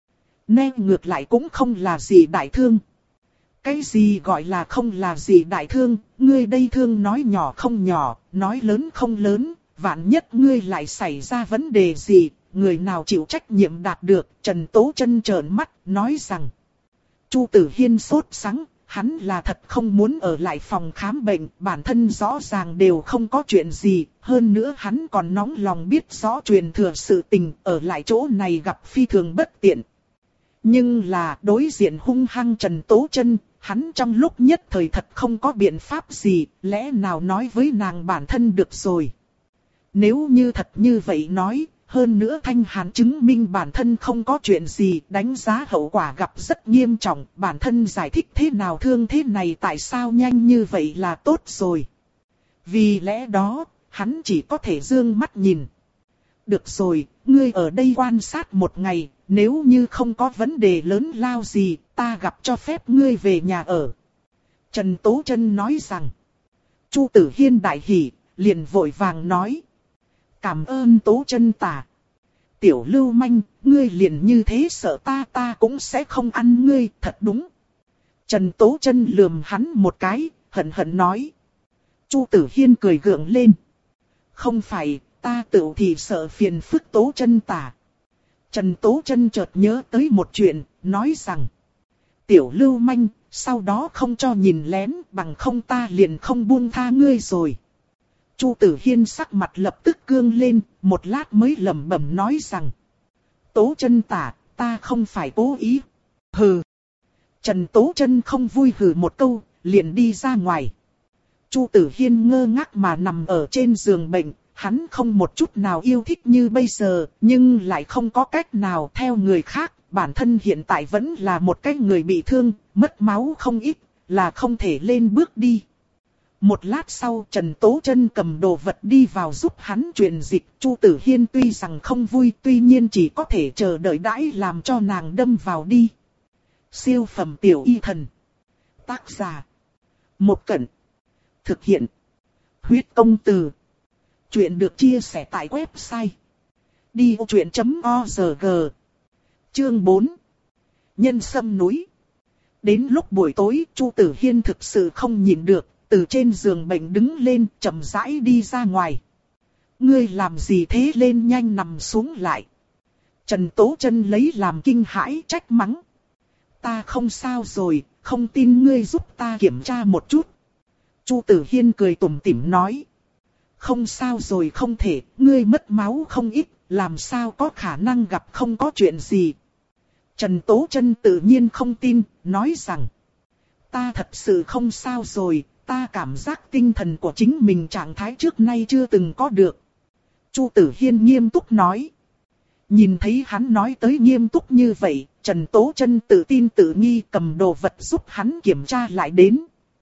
Nè ngược lại cũng không là gì đại thương. Cái gì gọi là không là gì đại thương, ngươi đây thương nói nhỏ không nhỏ, nói lớn không lớn, vạn nhất ngươi lại xảy ra vấn đề gì, người nào chịu trách nhiệm đạt được. Trần Tố Chân trợn mắt, nói rằng. Chu Tử Hiên sốt sắng, hắn là thật không muốn ở lại phòng khám bệnh, bản thân rõ ràng đều không có chuyện gì, hơn nữa hắn còn nóng lòng biết rõ truyền thừa sự tình, ở lại chỗ này gặp phi thường bất tiện. Nhưng là đối diện hung hăng Trần Tố Chân, hắn trong lúc nhất thời thật không có biện pháp gì, lẽ nào nói với nàng bản thân được rồi. Nếu như thật như vậy nói, hơn nữa Thanh Hàn chứng minh bản thân không có chuyện gì, đánh giá hậu quả gặp rất nghiêm trọng, bản thân giải thích thế nào thương thế này tại sao nhanh như vậy là tốt rồi. Vì lẽ đó, hắn chỉ có thể dương mắt nhìn. Được rồi, ngươi ở đây quan sát một ngày, nếu như không có vấn đề lớn lao gì, ta gặp cho phép ngươi về nhà ở. Trần Tố Chân nói rằng. Chu Tử Hiên đại hỉ, liền vội vàng nói. Cảm ơn Tố Chân tả. Tiểu lưu manh, ngươi liền như thế sợ ta ta cũng sẽ không ăn ngươi, thật đúng. Trần Tố Chân lườm hắn một cái, hận hận nói. Chu Tử Hiên cười gượng lên. Không phải, ta tự thì sợ phiền phức Tố Chân tả. Trần Tố Chân chợt nhớ tới một chuyện, nói rằng. Tiểu lưu manh, sau đó không cho nhìn lén, bằng không ta liền không buông tha ngươi rồi. Chu Tử Hiên sắc mặt lập tức cương lên, một lát mới lẩm bẩm nói rằng. Tố Chân tả, ta không phải cố ý. Hừ. Trần Tố Chân không vui hừ một câu, liền đi ra ngoài. Chu Tử Hiên ngơ ngác mà nằm ở trên giường bệnh, hắn không một chút nào yêu thích như bây giờ, nhưng lại không có cách nào theo người khác. Bản thân hiện tại vẫn là một cái người bị thương, mất máu không ít, là không thể lên bước đi. Một lát sau Trần Tố Chân cầm đồ vật đi vào giúp hắn truyền dịch. Chu Tử Hiên tuy rằng không vui, tuy nhiên chỉ có thể chờ đợi đãi làm cho nàng đâm vào đi. Siêu phẩm tiểu y thần. Tác giả. Một Cẩn. Thực hiện. Huyết công từ. Chuyện được chia sẻ tại website. đi ô chuyện chấm org. Chương bốn. Nhân sâm núi. Đến lúc buổi tối, Chu Tử Hiên thực sự không nhịn được, từ trên giường bệnh đứng lên, chậm rãi đi ra ngoài. Ngươi làm gì thế, lên nhanh nằm xuống lại. Trần Tố Chân lấy làm kinh hãi, trách mắng. Ta không sao rồi, không tin ngươi giúp ta kiểm tra một chút. Chu Tử Hiên cười tủm tỉm nói. Không sao rồi không thể, ngươi mất máu không ít, làm sao có khả năng gặp không có chuyện gì. Trần Tố Chân tự nhiên không tin, nói rằng. Ta thật sự không sao rồi, ta cảm giác tinh thần của chính mình trạng thái trước nay chưa từng có được. Chu Tử Hiên nghiêm túc nói. Nhìn thấy hắn nói tới nghiêm túc như vậy, Trần Tố Chân tự tin tự nghi cầm đồ vật giúp hắn kiểm tra lại đến.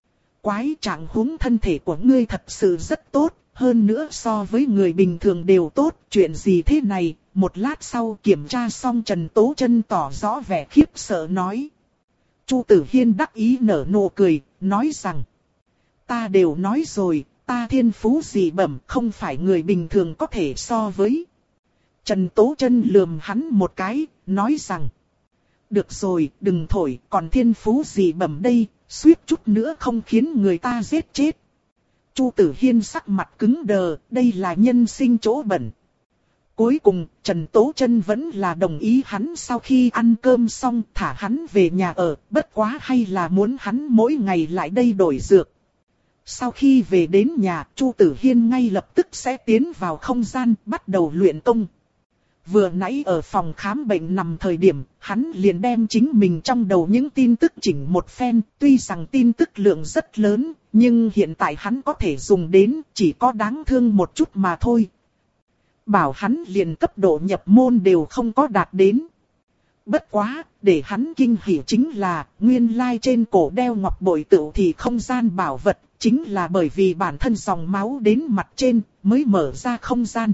Quái trạng huống thân thể của ngươi thật sự rất tốt, hơn nữa so với người bình thường đều tốt, chuyện gì thế này? Một lát sau kiểm tra xong Trần Tố Chân tỏ rõ vẻ khiếp sợ nói. Chu Tử Hiên đắc ý nở nụ cười, nói rằng. Ta đều nói rồi, ta thiên phú dị bẩm, không phải người bình thường có thể so với. Trần Tố Chân lườm hắn một cái, nói rằng. Được rồi, đừng thổi, còn thiên phú dị bẩm đây, suýt chút nữa không khiến người ta giết chết. Chu Tử Hiên sắc mặt cứng đờ, đây là nhân sinh chỗ bẩn. Cuối cùng, Trần Tố Chân vẫn là đồng ý hắn sau khi ăn cơm xong thả hắn về nhà ở, bất quá hay là muốn hắn mỗi ngày lại đây đổi dược. Sau khi về đến nhà, Chu Tử Hiên ngay lập tức sẽ tiến vào không gian, bắt đầu luyện công. vừa nãy ở phòng khám bệnh nằm thời điểm, hắn liền đem chính mình trong đầu những tin tức chỉnh một phen, tuy rằng tin tức lượng rất lớn, nhưng hiện tại hắn có thể dùng đến, chỉ có đáng thương một chút mà thôi. Bảo hắn liền cấp độ nhập môn đều không có đạt đến. Bất quá, để hắn kinh hỉ chính là, nguyên lai trên cổ đeo ngọc bội tựu thì không gian bảo vật, chính là bởi vì bản thân dòng máu đến mặt trên, mới mở ra không gian.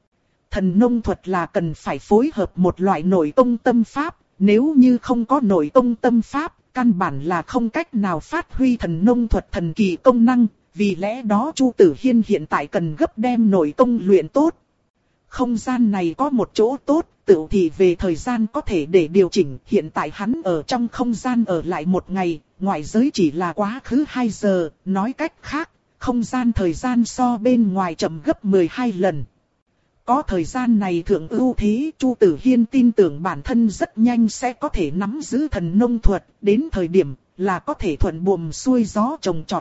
Thần nông thuật là cần phải phối hợp một loại nội công tâm pháp, nếu như không có nội công tâm pháp, căn bản là không cách nào phát huy thần nông thuật thần kỳ công năng, vì lẽ đó Chu Tử Hiên hiện tại cần gấp đem nội công luyện tốt. Không gian này có một chỗ tốt, tựu thì về thời gian có thể để điều chỉnh, hiện tại hắn ở trong không gian ở lại một ngày, ngoại giới chỉ là quá khứ hai giờ, nói cách khác, không gian thời gian so bên ngoài chậm gấp mười hai lần. Có thời gian này thượng ưu thế, Chu Tử Hiên tin tưởng bản thân rất nhanh sẽ có thể nắm giữ thần nông thuật, đến thời điểm là có thể thuận buồm xuôi gió trồng trọt.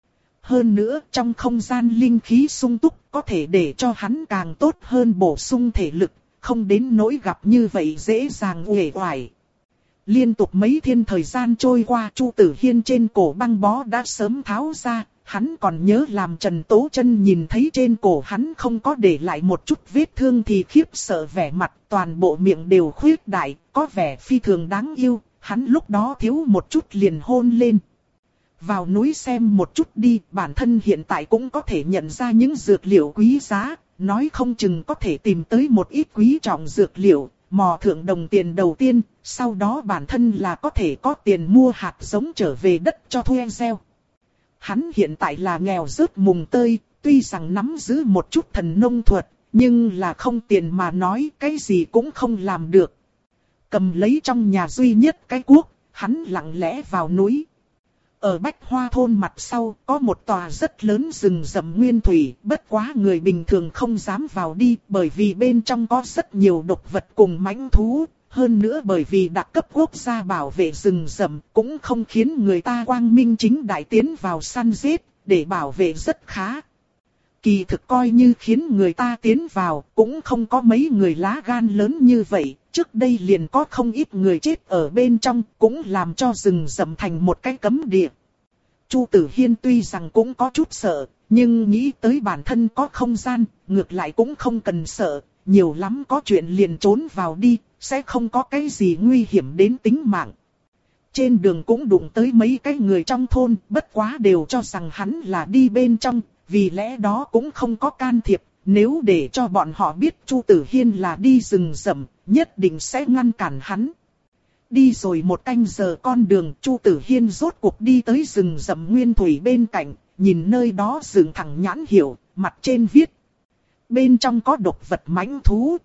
Hơn nữa, trong không gian linh khí sung túc, có thể để cho hắn càng tốt hơn bổ sung thể lực, không đến nỗi gặp như vậy dễ dàng uể oải. Liên tục mấy thiên thời gian trôi qua, Chu Tử Hiên trên cổ băng bó đã sớm tháo ra, hắn còn nhớ làm Trần Tố Chân nhìn thấy trên cổ hắn không có để lại một chút vết thương thì khiếp sợ vẻ mặt, toàn bộ miệng đều khuyết đại, có vẻ phi thường đáng yêu, hắn lúc đó thiếu một chút liền hôn lên. Vào núi xem một chút đi, bản thân hiện tại cũng có thể nhận ra những dược liệu quý giá, nói không chừng có thể tìm tới một ít quý trọng dược liệu, mò thượng đồng tiền đầu tiên, sau đó bản thân là có thể có tiền mua hạt giống trở về đất cho thuê gieo. Hắn hiện tại là nghèo rớt mùng tơi, tuy rằng nắm giữ một chút thần nông thuật, nhưng là không tiền mà nói cái gì cũng không làm được. Cầm lấy trong nhà duy nhất cái cuốc, hắn lặng lẽ vào núi. Ở Bách Hoa thôn mặt sau có một tòa rất lớn rừng rậm nguyên thủy, bất quá người bình thường không dám vào đi bởi vì bên trong có rất nhiều độc vật cùng mãnh thú. Hơn nữa bởi vì đặc cấp quốc gia bảo vệ rừng rậm cũng không khiến người ta quang minh chính đại tiến vào săn giết, để bảo vệ rất khá. Kỳ thực coi như khiến người ta tiến vào cũng không có mấy người lá gan lớn như vậy, trước đây liền có không ít người chết ở bên trong cũng làm cho rừng rậm thành một cái cấm địa. Chu Tử Hiên tuy rằng cũng có chút sợ, nhưng nghĩ tới bản thân có không gian, ngược lại cũng không cần sợ, nhiều lắm có chuyện liền trốn vào đi. Sẽ không có cái gì nguy hiểm đến tính mạng. Trên đường cũng đụng tới mấy cái người trong thôn, bất quá đều cho rằng hắn là đi bên trong, vì lẽ đó cũng không có can thiệp. Nếu để cho bọn họ biết Chu Tử Hiên là đi rừng rậm, nhất định sẽ ngăn cản hắn. Đi rồi một canh giờ con đường, Chu Tử Hiên rốt cuộc đi tới rừng rậm nguyên thủy bên cạnh, nhìn nơi đó dựng thẳng nhãn hiệu, mặt trên viết. Bên trong có độc vật mãnh thú.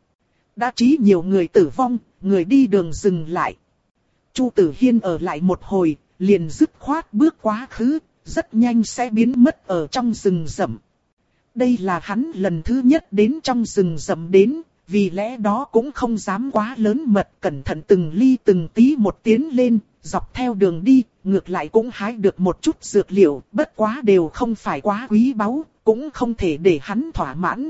Đã trí nhiều người tử vong, người đi đường dừng lại. Chu Tử Hiên ở lại một hồi, liền dứt khoát bước quá khứ, rất nhanh sẽ biến mất ở trong rừng rậm. Đây là hắn lần thứ nhất đến trong rừng rậm đến, vì lẽ đó cũng không dám quá lớn mật, cẩn thận từng ly từng tí một tiến lên, dọc theo đường đi, ngược lại cũng hái được một chút dược liệu, bất quá đều không phải quá quý báu, cũng không thể để hắn thỏa mãn.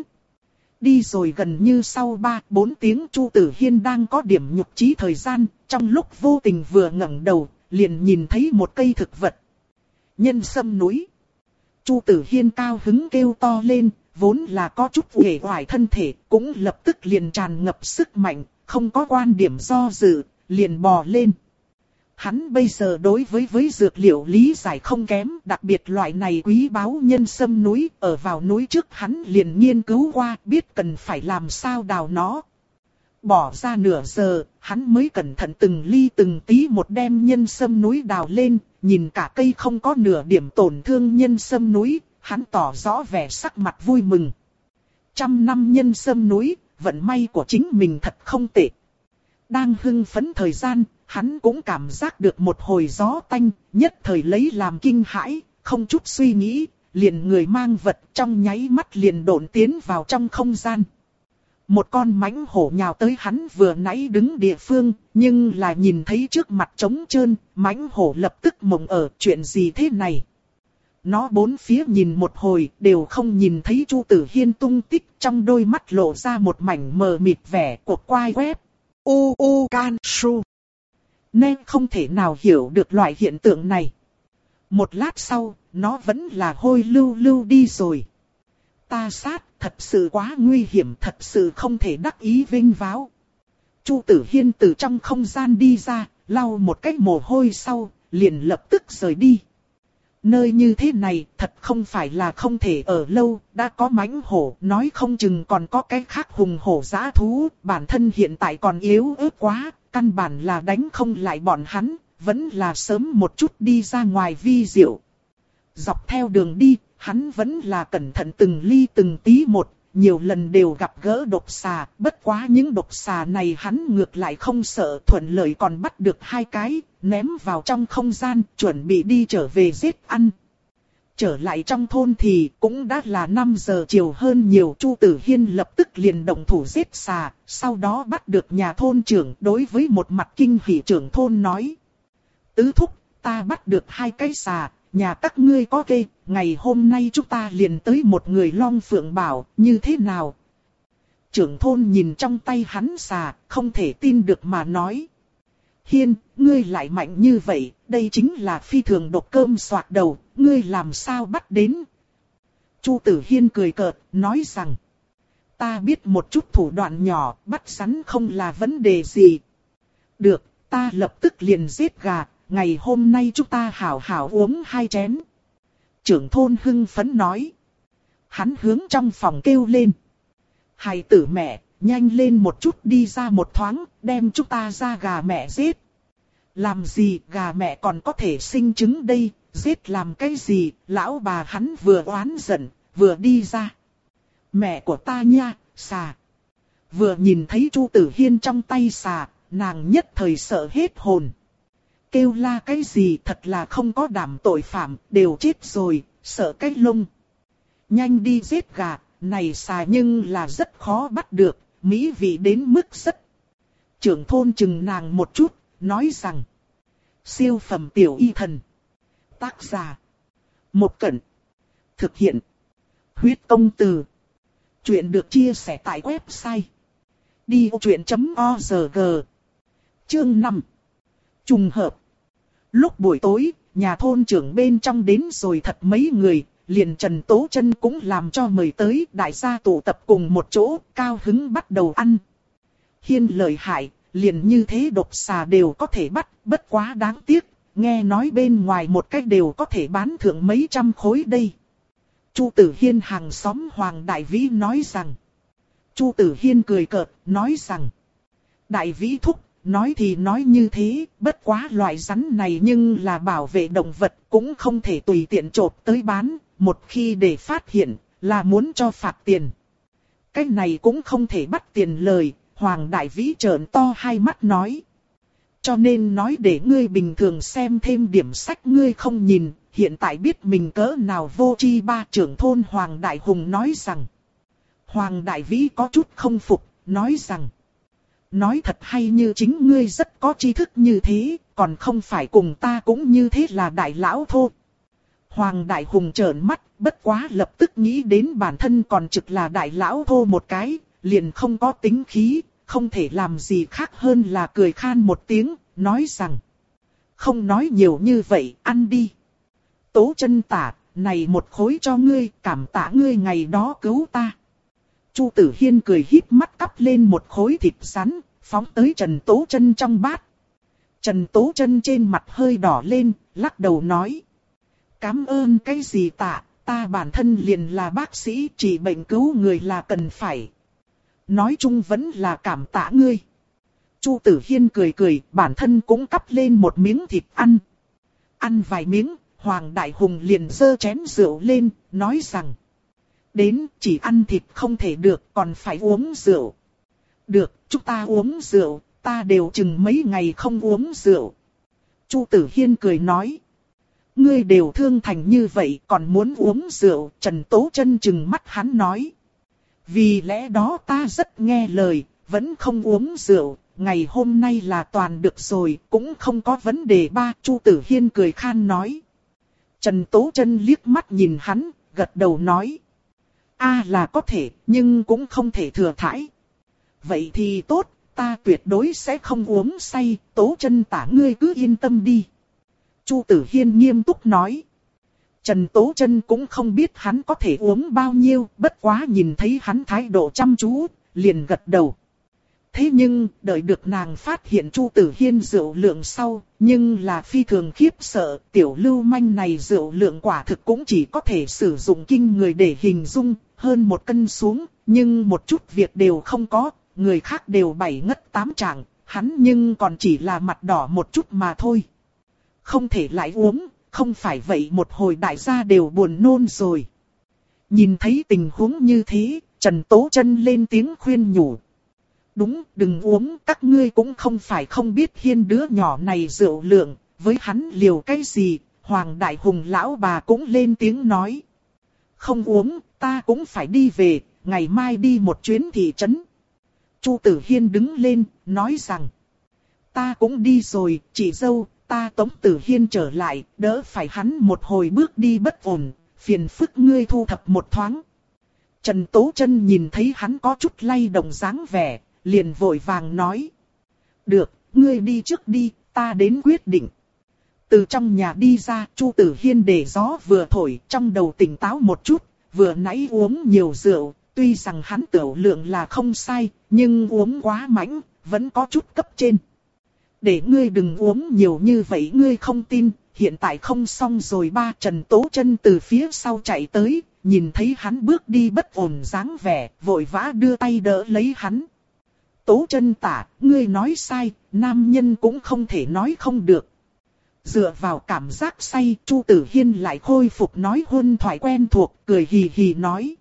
Đi rồi gần như sau ba bốn tiếng Chu Tử Hiên đang có điểm nhục trí thời gian, trong lúc vô tình vừa ngẩng đầu, liền nhìn thấy một cây thực vật. Nhân sâm núi. Chu Tử Hiên cao hứng kêu to lên, vốn là có chút uể oải thân thể, cũng lập tức liền tràn ngập sức mạnh, không có quan điểm do dự, liền bò lên. Hắn bây giờ đối với với dược liệu lý giải không kém, đặc biệt loại này quý báu nhân sâm núi, ở vào núi trước hắn liền nghiên cứu qua, biết cần phải làm sao đào nó. Bỏ ra nửa giờ, hắn mới cẩn thận từng ly từng tí một đem nhân sâm núi đào lên, nhìn cả cây không có nửa điểm tổn thương nhân sâm núi, hắn tỏ rõ vẻ sắc mặt vui mừng. Trăm năm nhân sâm núi, vận may của chính mình thật không tệ. Đang hưng phấn thời gian, hắn cũng cảm giác được một hồi gió tanh, nhất thời lấy làm kinh hãi, không chút suy nghĩ, liền người mang vật trong nháy mắt liền độn tiến vào trong không gian. Một con mãnh hổ nhào tới hắn vừa nãy đứng địa phương, nhưng là nhìn thấy trước mặt trống trơn, mãnh hổ lập tức mộng ở chuyện gì thế này. Nó bốn phía nhìn một hồi, đều không nhìn thấy Chu Tử Hiên tung tích, trong đôi mắt lộ ra một mảnh mờ mịt vẻ cuộc quay web. U U Can Su. Nên không thể nào hiểu được loại hiện tượng này. Một lát sau, nó vẫn là hôi lưu lưu đi rồi. Ta sát, thật sự quá nguy hiểm, thật sự không thể đắc ý vinh váo. Chu Tử Hiên từ trong không gian đi ra, lau một cái mồ hôi sau, liền lập tức rời đi. Nơi như thế này thật không phải là không thể ở lâu, đã có mãnh hổ, nói không chừng còn có cái khác hùng hổ dã thú, bản thân hiện tại còn yếu ớt quá, căn bản là đánh không lại bọn hắn, vẫn là sớm một chút đi ra ngoài vi diệu. Dọc theo đường đi, hắn vẫn là cẩn thận từng ly từng tí một, nhiều lần đều gặp gỡ độc xà, bất quá những độc xà này hắn ngược lại không sợ, thuận lợi còn bắt được hai cái, ném vào trong không gian, chuẩn bị đi trở về giết ăn. Trở lại trong thôn thì cũng đã là năm giờ chiều hơn nhiều, Chu Tử Hiên lập tức liền động thủ giết xà, sau đó bắt được nhà thôn trưởng, đối với một mặt kinh hỉ trưởng thôn nói. Tứ thúc, ta bắt được hai cái xà, nhà các ngươi có kê, ngày hôm nay chúng ta liền tới một người Long Phượng Bảo, như thế nào? Trưởng thôn nhìn trong tay hắn xà, không thể tin được mà nói. Hiên, ngươi lại mạnh như vậy, đây chính là phi thường độc cơm xoạc đầu, ngươi làm sao bắt đến? Chu Tử Hiên cười cợt, nói rằng. Ta biết một chút thủ đoạn nhỏ, bắt rắn không là vấn đề gì. Được, ta lập tức liền giết gà, ngày hôm nay chúng ta hảo hảo uống hai chén. Trưởng thôn hưng phấn nói. Hắn hướng trong phòng kêu lên. Hài tử mẹ, nhanh lên một chút đi ra một thoáng, đem chúng ta ra gà mẹ giết. Làm gì, gà mẹ còn có thể sinh trứng đây, giết làm cái gì, lão bà hắn vừa oán giận, vừa đi ra. Mẹ của ta nha, xà. Vừa nhìn thấy Chu Tử Hiên trong tay xà, nàng nhất thời sợ hết hồn. Kêu la cái gì thật là không có đảm tội phạm, đều chết rồi, sợ cái lông. Nhanh đi giết gà, này xà nhưng là rất khó bắt được, mỹ vị đến mức rất. Trưởng thôn chừng nàng một chút, nói rằng. Siêu phẩm tiểu y thần. Tác giả. Một Cẩn. Thực hiện. Huyết công từ. Chuyện được chia sẻ tại website. đi ô chuyện chấm org. Chương năm. Trùng hợp. Lúc buổi tối, nhà thôn trưởng bên trong đến rồi thật mấy người, liền Trần Tố Chân cũng làm cho mời tới, đại gia tụ tập cùng một chỗ, cao hứng bắt đầu ăn. Hiên lợi hại, liền như thế độc xà đều có thể bắt, bất quá đáng tiếc, nghe nói bên ngoài một cách đều có thể bán thượng mấy trăm khối đây. Chu Tử Hiên hàng xóm Hoàng Đại Vĩ nói rằng. Chu Tử Hiên cười cợt, nói rằng. Đại Vĩ thúc, nói thì nói như thế, bất quá loại rắn này nhưng là bảo vệ động vật, cũng không thể tùy tiện chộp tới bán, một khi để phát hiện, là muốn cho phạt tiền. Cái này cũng không thể bắt tiền lời, Hoàng Đại Vĩ trợn to hai mắt nói. Cho nên nói để ngươi bình thường xem thêm điểm sách ngươi không nhìn, hiện tại biết mình cỡ nào vô tri. Ba trưởng thôn Hoàng Đại Hùng nói rằng. Hoàng Đại Vĩ có chút không phục, nói rằng. Nói thật hay như chính ngươi rất có tri thức như thế, còn không phải cùng ta cũng như thế là đại lão thô. Hoàng Đại Hùng trợn mắt, bất quá lập tức nghĩ đến bản thân còn trực là đại lão thô một cái, liền không có tính khí, không thể làm gì khác hơn là cười khan một tiếng, nói rằng. Không nói nhiều như vậy, ăn đi. Tố Chân tả, này một khối cho ngươi, cảm tạ ngươi ngày đó cứu ta. Chu Tử Hiên cười híp mắt cắp lên một khối thịt rắn, phóng tới Trần Tố Chân trong bát. Trần Tố Chân trên mặt hơi đỏ lên, lắc đầu nói. Cảm ơn cái gì tạ, ta bản thân liền là bác sĩ, trị bệnh cứu người là cần phải. Nói chung vẫn là cảm tạ ngươi. Chu Tử Hiên cười cười, bản thân cũng cắp lên một miếng thịt ăn. Ăn vài miếng, Hoàng Đại Hùng liền giơ chén rượu lên, nói rằng. Đến, chỉ ăn thịt không thể được, còn phải uống rượu. Được, chúng ta uống rượu, ta đều chừng mấy ngày không uống rượu. Chu Tử Hiên cười nói. Ngươi đều thương thành như vậy, còn muốn uống rượu, Trần Tố Chân chừng mắt hắn nói. Vì lẽ đó ta rất nghe lời, vẫn không uống rượu, ngày hôm nay là toàn được rồi, cũng không có vấn đề. Ba, Chu Tử Hiên cười khan nói. Trần Tố Chân liếc mắt nhìn hắn, gật đầu nói. A là có thể, nhưng cũng không thể thừa thãi. Vậy thì tốt, ta tuyệt đối sẽ không uống say, Tố Chân tả ngươi cứ yên tâm đi. Chu Tử Hiên nghiêm túc nói. Trần Tố Chân cũng không biết hắn có thể uống bao nhiêu, bất quá nhìn thấy hắn thái độ chăm chú, liền gật đầu. Thế nhưng, đợi được nàng phát hiện Chu Tử Hiên rượu lượng sau, nhưng là phi thường khiếp sợ, tiểu lưu manh này rượu lượng quả thực cũng chỉ có thể sử dụng kinh người để hình dung, hơn một cân xuống, nhưng một chút việc đều không có, người khác đều bảy ngất tám trạng, hắn nhưng còn chỉ là mặt đỏ một chút mà thôi. Không thể lại uống, không phải vậy một hồi đại gia đều buồn nôn rồi. Nhìn thấy tình huống như thế, Trần Tố Chân lên tiếng khuyên nhủ. Đúng, đừng uống, các ngươi cũng không phải không biết Hiên đứa nhỏ này rượu lượng, với hắn liều cái gì, Hoàng Đại Hùng lão bà cũng lên tiếng nói. Không uống, ta cũng phải đi về, ngày mai đi một chuyến thị trấn. Chu Tử Hiên đứng lên, nói rằng. Ta cũng đi rồi, chị dâu, ta Tống Tử Hiên trở lại, đỡ phải hắn một hồi bước đi bất ổn, phiền phức ngươi thu thập một thoáng. Trần Tố Chân nhìn thấy hắn có chút lay động dáng vẻ, liền vội vàng nói. Được, ngươi đi trước đi, ta đến quyết định. Từ trong nhà đi ra, Chu Tử Hiên để gió vừa thổi, trong đầu tỉnh táo một chút, vừa nãy uống nhiều rượu, tuy rằng hắn tiểu lượng là không sai, nhưng uống quá mãnh, vẫn có chút cấp trên. Để ngươi đừng uống nhiều như vậy ngươi không tin, hiện tại không xong rồi ba. Trần Tố Chân từ phía sau chạy tới, nhìn thấy hắn bước đi bất ổn dáng vẻ, vội vã đưa tay đỡ lấy hắn. Tố Chân tả, ngươi nói sai, nam nhân cũng không thể nói không được. Dựa vào cảm giác say, Chu Tử Hiên lại khôi phục nói huân thoại quen thuộc, cười hì hì nói.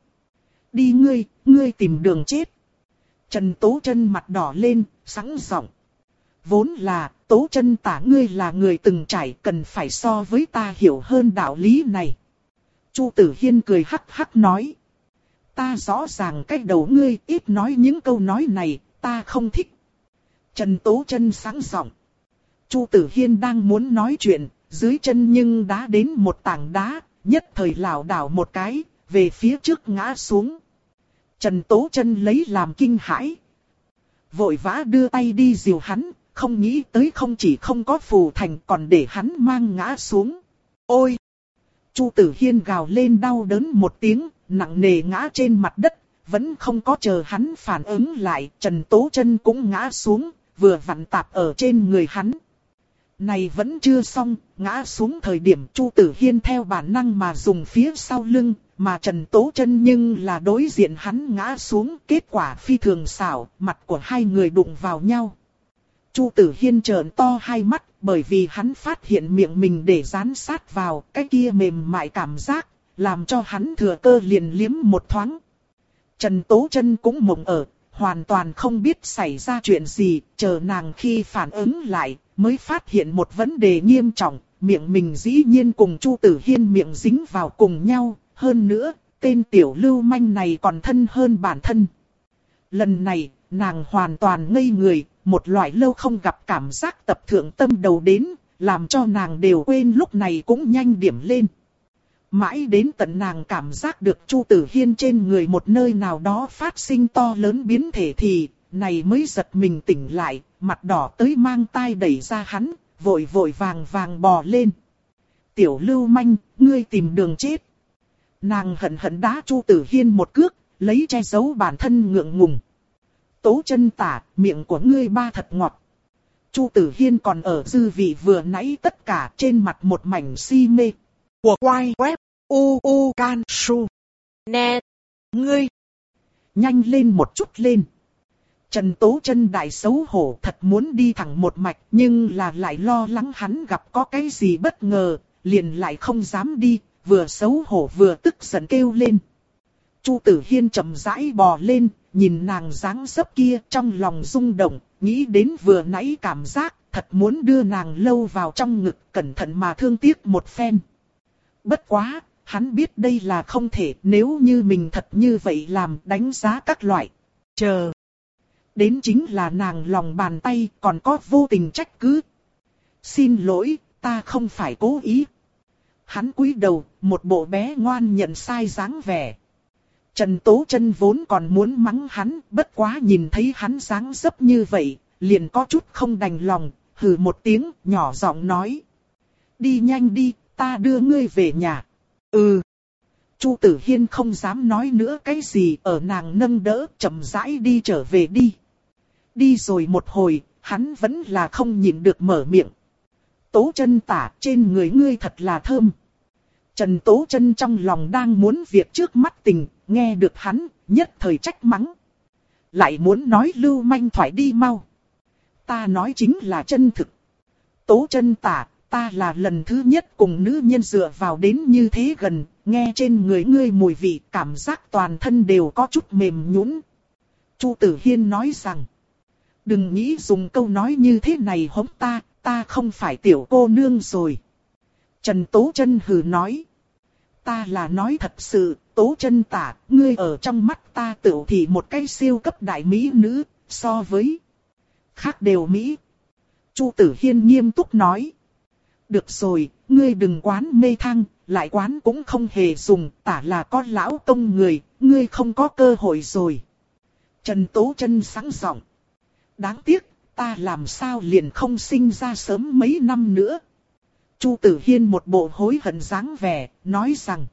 Đi ngươi, ngươi tìm đường chết. Trần Tố Chân mặt đỏ lên, sẵn giọng. Vốn là, Tố Chân tả ngươi là người từng trải, cần phải so với ta hiểu hơn đạo lý này. Chu Tử Hiên cười hắc hắc nói. Ta rõ ràng cách đầu ngươi, ít nói những câu nói này, ta không thích. Trần Tố Chân sẵn giọng. Chu Tử Hiên đang muốn nói chuyện, dưới chân nhưng đá đến một tảng đá, nhất thời lảo đảo một cái, về phía trước ngã xuống. Trần Tố Chân lấy làm kinh hãi. Vội vã đưa tay đi dìu hắn, không nghĩ tới không chỉ không có phù thành còn để hắn mang ngã xuống. Ôi! Chu Tử Hiên gào lên đau đớn một tiếng, nặng nề ngã trên mặt đất, vẫn không có chờ hắn phản ứng lại, Trần Tố Chân cũng ngã xuống, vừa vặn tạp ở trên người hắn. Này vẫn chưa xong, ngã xuống thời điểm Chu Tử Hiên theo bản năng mà dùng phía sau lưng, mà Trần Tố Chân nhưng là đối diện hắn ngã xuống, kết quả phi thường xảo, mặt của hai người đụng vào nhau. Chu Tử Hiên trợn to hai mắt, bởi vì hắn phát hiện miệng mình để dán sát vào, cái kia mềm mại cảm giác, làm cho hắn thừa cơ liền liếm một thoáng. Trần Tố Chân cũng mộng ở, hoàn toàn không biết xảy ra chuyện gì, chờ nàng khi phản ứng lại, mới phát hiện một vấn đề nghiêm trọng, miệng mình dĩ nhiên cùng Chu Tử Hiên miệng dính vào cùng nhau, hơn nữa, tên tiểu lưu manh này còn thân hơn bản thân. Lần này, nàng hoàn toàn ngây người, một loại lâu không gặp cảm giác tập thượng tâm đầu đến, làm cho nàng đều quên lúc này cũng nhanh điểm lên. Mãi đến tận nàng cảm giác được Chu Tử Hiên trên người một nơi nào đó phát sinh to lớn biến thể thì, này mới giật mình tỉnh lại, mặt đỏ tới mang tai đẩy ra hắn, vội vội vàng vàng bò lên. Tiểu lưu manh, ngươi tìm đường chết. Nàng hận hận đá Chu Tử Hiên một cước, lấy che giấu bản thân ngượng ngùng. Tố Chân tả, miệng của ngươi ba thật ngọt. Chu Tử Hiên còn ở dư vị vừa nãy tất cả trên mặt một mảnh si mê. Của quay web u u can su net ngươi nhanh lên một chút lên. Trần Tố Chân đại xấu hổ thật muốn đi thẳng một mạch, nhưng là lại lo lắng hắn gặp có cái gì bất ngờ, liền lại không dám đi, vừa xấu hổ vừa tức giận kêu lên. Chu Tử Hiên chậm rãi bò lên, nhìn nàng dáng dấp kia trong lòng rung động, nghĩ đến vừa nãy cảm giác, thật muốn đưa nàng lâu vào trong ngực, cẩn thận mà thương tiếc một phen. Bất quá, hắn biết đây là không thể, nếu như mình thật như vậy làm, đánh giá các loại. Chờ. Đến chính là nàng lòng bàn tay, còn có vô tình trách cứ. Xin lỗi, ta không phải cố ý. Hắn cúi đầu, một bộ bé ngoan nhận sai dáng vẻ. Trần Tố Chân vốn còn muốn mắng hắn, bất quá nhìn thấy hắn dáng dấp như vậy, liền có chút không đành lòng, hừ một tiếng, nhỏ giọng nói. Đi nhanh đi, ta đưa ngươi về nhà. Ừ. Chu Tử Hiên không dám nói nữa cái gì, ở nàng nâng đỡ, chậm rãi đi trở về đi. Đi rồi một hồi, hắn vẫn là không nhịn được mở miệng. Tố Chân tả, trên người ngươi thật là thơm. Trần Tố Chân trong lòng đang muốn việc trước mắt tình, nghe được hắn, nhất thời trách mắng. Lại muốn nói lưu manh thoại đi mau. Ta nói chính là chân thực. Tố Chân tả, ta là lần thứ nhất cùng nữ nhân dựa vào đến như thế gần, nghe trên người ngươi mùi vị, cảm giác toàn thân đều có chút mềm nhũn. Chu Tử Hiên nói rằng, đừng nghĩ dùng câu nói như thế này hống ta, ta không phải tiểu cô nương rồi. Trần Tố Chân hừ nói, ta là nói thật sự, Tố Chân tả, ngươi ở trong mắt ta tựu thì một cái siêu cấp đại mỹ nữ, so với khác đều mỹ. Chu Tử Hiên nghiêm túc nói, được rồi, ngươi đừng quán mê thang, lại quán cũng không hề dùng, tả là có lão công người, ngươi không có cơ hội rồi. Trần Tố Chân sáng giọng, đáng tiếc, ta làm sao liền không sinh ra sớm mấy năm nữa. Chu Tử Hiên một bộ hối hận dáng vẻ, nói rằng,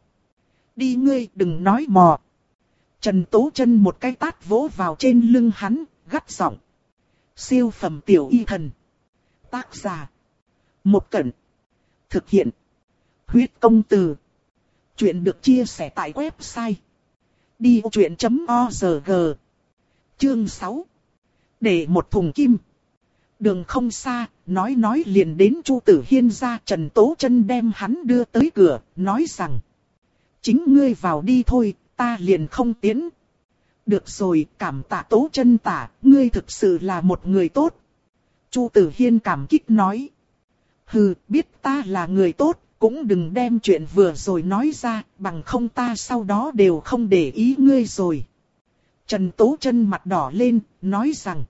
đi ngươi đừng nói mò. Trần Tố Chân một cái tát vỗ vào trên lưng hắn, gắt giọng, siêu phẩm tiểu y thần. Tác giả, Một Cẩn. Thực hiện, Huyết Công Từ. Chuyện được chia sẻ tại website đi ô chuyện chấm org. Chương sáu. Để một thùng kim. Đường không xa, nói nói liền đến Chu Tử Hiên ra. Trần Tố Chân đem hắn đưa tới cửa, nói rằng, chính ngươi vào đi thôi, ta liền không tiến. Được rồi, cảm tạ Tố Chân tả, ngươi thực sự là một người tốt. Chu Tử Hiên cảm kích nói, hừ, biết ta là người tốt, cũng đừng đem chuyện vừa rồi nói ra, bằng không ta sau đó đều không để ý ngươi rồi. Trần Tố Chân mặt đỏ lên, nói rằng,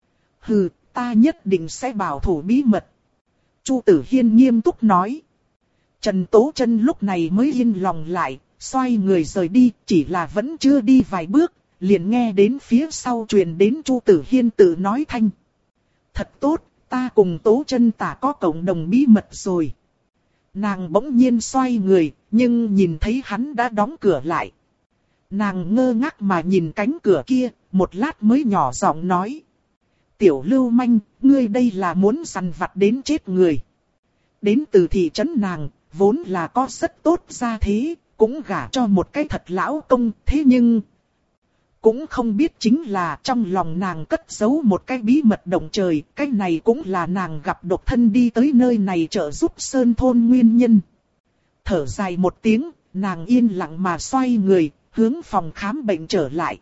hừ, ta nhất định sẽ bảo thủ bí mật. Chu Tử Hiên nghiêm túc nói. Trần Tố Chân lúc này mới yên lòng lại, xoay người rời đi, chỉ là vẫn chưa đi vài bước, liền nghe đến phía sau truyền đến Chu Tử Hiên tự nói thanh. Thật tốt, ta cùng Tố Chân tả có cộng đồng bí mật rồi. Nàng bỗng nhiên xoay người, nhưng nhìn thấy hắn đã đóng cửa lại. Nàng ngơ ngác mà nhìn cánh cửa kia, một lát mới nhỏ giọng nói. Tiểu lưu manh, ngươi đây là muốn săn vặt đến chết người. Đến từ thị trấn nàng, vốn là có rất tốt gia thế, cũng gả cho một cái thật lão công, thế nhưng cũng không biết chính là trong lòng nàng cất giấu một cái bí mật động trời, cái này cũng là nàng gặp độc thân đi tới nơi này trợ giúp Sơn thôn nguyên nhân. Thở dài một tiếng, nàng yên lặng mà xoay người, hướng phòng khám bệnh trở lại.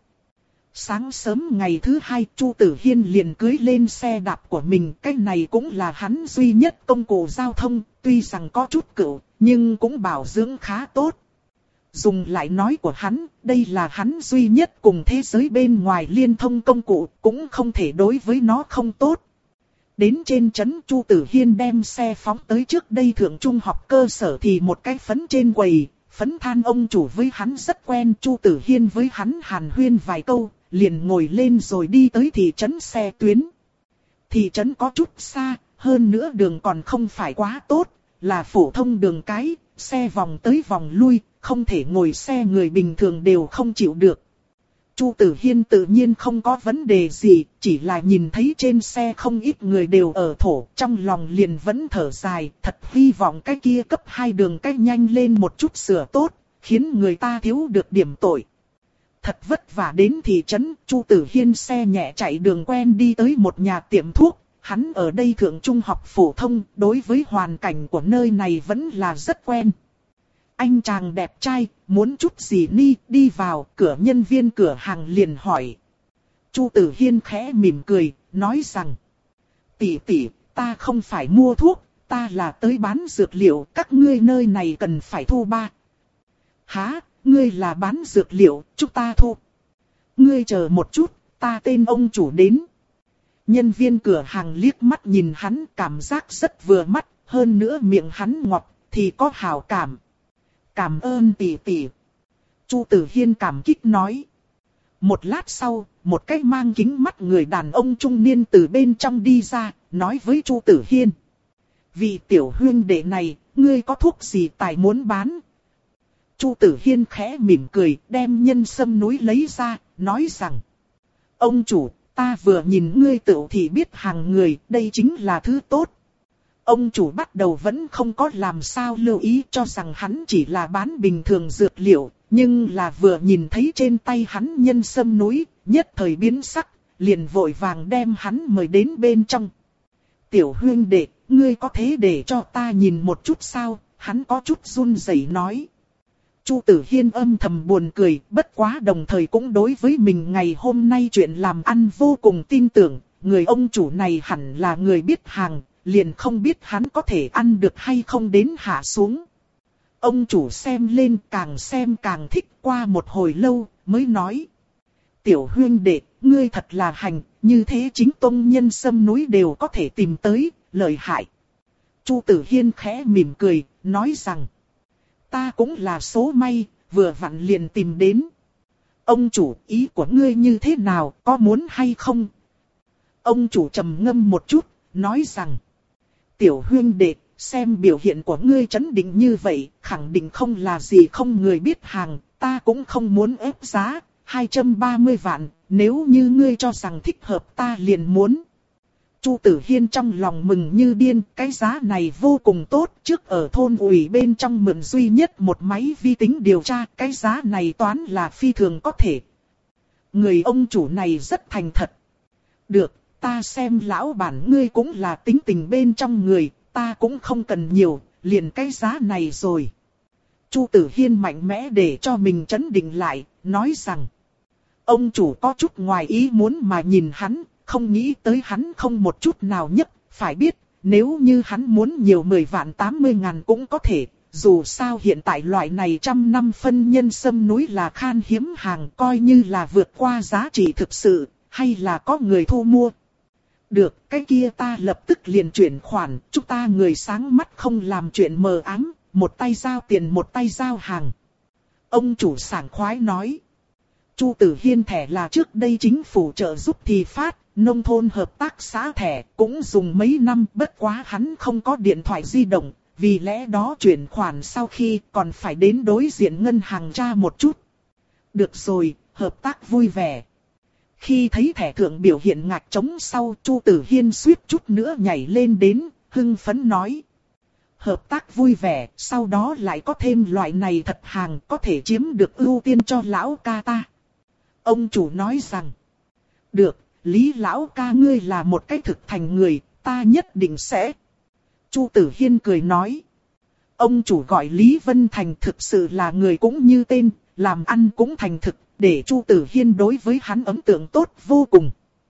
Sáng sớm ngày thứ hai, Chu Tử Hiên liền cưỡi lên xe đạp của mình, cái này cũng là hắn duy nhất công cụ giao thông, tuy rằng có chút cựu, nhưng cũng bảo dưỡng khá tốt. Dùng lại nói của hắn, đây là hắn duy nhất cùng thế giới bên ngoài liên thông công cụ, cũng không thể đối với nó không tốt. Đến trên trấn, Chu Tử Hiên đem xe phóng tới trước đây thượng trung học cơ sở thì một cái phấn trên quầy, phấn than ông chủ với hắn rất quen, Chu Tử Hiên với hắn hàn huyên vài câu, liền ngồi lên rồi đi tới thị trấn xe tuyến. Thị trấn có chút xa, hơn nữa đường còn không phải quá tốt, là phổ thông đường cái, xe vòng tới vòng lui, không thể ngồi xe người bình thường đều không chịu được. Chu Tử Hiên tự nhiên không có vấn đề gì, chỉ là nhìn thấy trên xe không ít người đều ở thổ, trong lòng liền vẫn thở dài, thật hy vọng cái kia cấp hai đường cách nhanh lên một chút sửa tốt, khiến người ta thiếu được điểm tội. Thật vất vả đến thị trấn, Chu Tử Hiên xe nhẹ chạy đường quen đi tới một nhà tiệm thuốc, hắn ở đây thượng trung học phổ thông, đối với hoàn cảnh của nơi này vẫn là rất quen. Anh chàng đẹp trai, muốn chút gì ni, đi vào, cửa nhân viên cửa hàng liền hỏi. Chu Tử Hiên khẽ mỉm cười, nói rằng, tỷ tỷ, ta không phải mua thuốc, ta là tới bán dược liệu, các ngươi nơi này cần phải thu ba. Hả, ngươi là bán dược liệu, chúng ta thu. Ngươi chờ một chút, ta tên ông chủ đến. Nhân viên cửa hàng liếc mắt nhìn hắn, cảm giác rất vừa mắt, hơn nữa miệng hắn ngọt, thì có hảo cảm. Cảm ơn tỷ tỷ. Chu Tử Hiên cảm kích nói. Một lát sau, một cái mang kính mắt người đàn ông trung niên từ bên trong đi ra, nói với Chu Tử Hiên. Vị tiểu huynh đệ này, ngươi có thuốc gì tài muốn bán? Chu Tử Hiên khẽ mỉm cười, đem nhân sâm núi lấy ra, nói rằng. Ông chủ, ta vừa nhìn ngươi tựu thì biết hàng người, đây chính là thứ tốt. Ông chủ bắt đầu vẫn không có làm sao lưu ý, cho rằng hắn chỉ là bán bình thường dược liệu, nhưng là vừa nhìn thấy trên tay hắn nhân sâm núi, nhất thời biến sắc, liền vội vàng đem hắn mời đến bên trong. Tiểu huynh đệ, ngươi có thế để cho ta nhìn một chút sao? Hắn có chút run rẩy nói. Chu Tử Hiên âm thầm buồn cười, bất quá đồng thời cũng đối với mình ngày hôm nay chuyện làm ăn vô cùng tin tưởng, người ông chủ này hẳn là người biết hàng, liền không biết hắn có thể ăn được hay không đến hạ xuống. Ông chủ xem lên càng xem càng thích, qua một hồi lâu mới nói. Tiểu huynh đệ, ngươi thật là hành, như thế chính tông nhân sâm núi đều có thể tìm tới, lợi hại. Chu Tử Hiên khẽ mỉm cười, nói rằng. Ta cũng là số may, vừa vặn liền tìm đến. Ông chủ, ý của ngươi như thế nào, có muốn hay không? Ông chủ trầm ngâm một chút, nói rằng. Tiểu huynh đệ, xem biểu hiện của ngươi trấn định như vậy, khẳng định không là gì không người biết hàng, ta cũng không muốn ép giá, hai trăm ba mươi vạn, nếu như ngươi cho rằng thích hợp ta liền muốn. Chu Tử Hiên trong lòng mừng như điên, cái giá này vô cùng tốt, trước ở thôn ủy bên trong mượn duy nhất một máy vi tính điều tra, cái giá này toán là phi thường có thể. Người ông chủ này rất thành thật. Được, ta xem lão bản ngươi cũng là tính tình bên trong người, ta cũng không cần nhiều, liền cái giá này rồi. Chu Tử Hiên mạnh mẽ để cho mình trấn định lại, nói rằng. Ông chủ có chút ngoài ý muốn mà nhìn hắn. Không nghĩ tới hắn không một chút nào nhất, phải biết, nếu như hắn muốn nhiều mười vạn tám mươi ngàn cũng có thể, dù sao hiện tại loại này trăm năm phân nhân sâm núi là khan hiếm hàng, coi như là vượt qua giá trị thực sự, hay là có người thu mua. Được, cái kia ta lập tức liền chuyển khoản, chúng ta người sáng mắt không làm chuyện mờ ám, một tay giao tiền một tay giao hàng. Ông chủ sảng khoái nói. Chu Tử Hiên thẻ là trước đây chính phủ trợ giúp thì phát. Nông thôn hợp tác xã thẻ cũng dùng mấy năm, bất quá hắn không có điện thoại di động, vì lẽ đó chuyển khoản sau khi còn phải đến đối diện ngân hàng tra một chút. Được rồi, hợp tác vui vẻ. Khi thấy thẻ thượng biểu hiện ngạch trống sau, Chu Tử Hiên suýt chút nữa nhảy lên đến, hưng phấn nói. Hợp tác vui vẻ, sau đó lại có thêm loại này thật hàng có thể chiếm được ưu tiên cho lão ca ta. Ông chủ nói rằng, được. Lý lão ca ngươi là một cái thực thành người, ta nhất định sẽ. Chu Tử Hiên cười nói. Ông chủ gọi Lý Vân Thành thực sự là người cũng như tên, làm ăn cũng thành thực, để Chu Tử Hiên đối với hắn ấn tượng tốt vô cùng.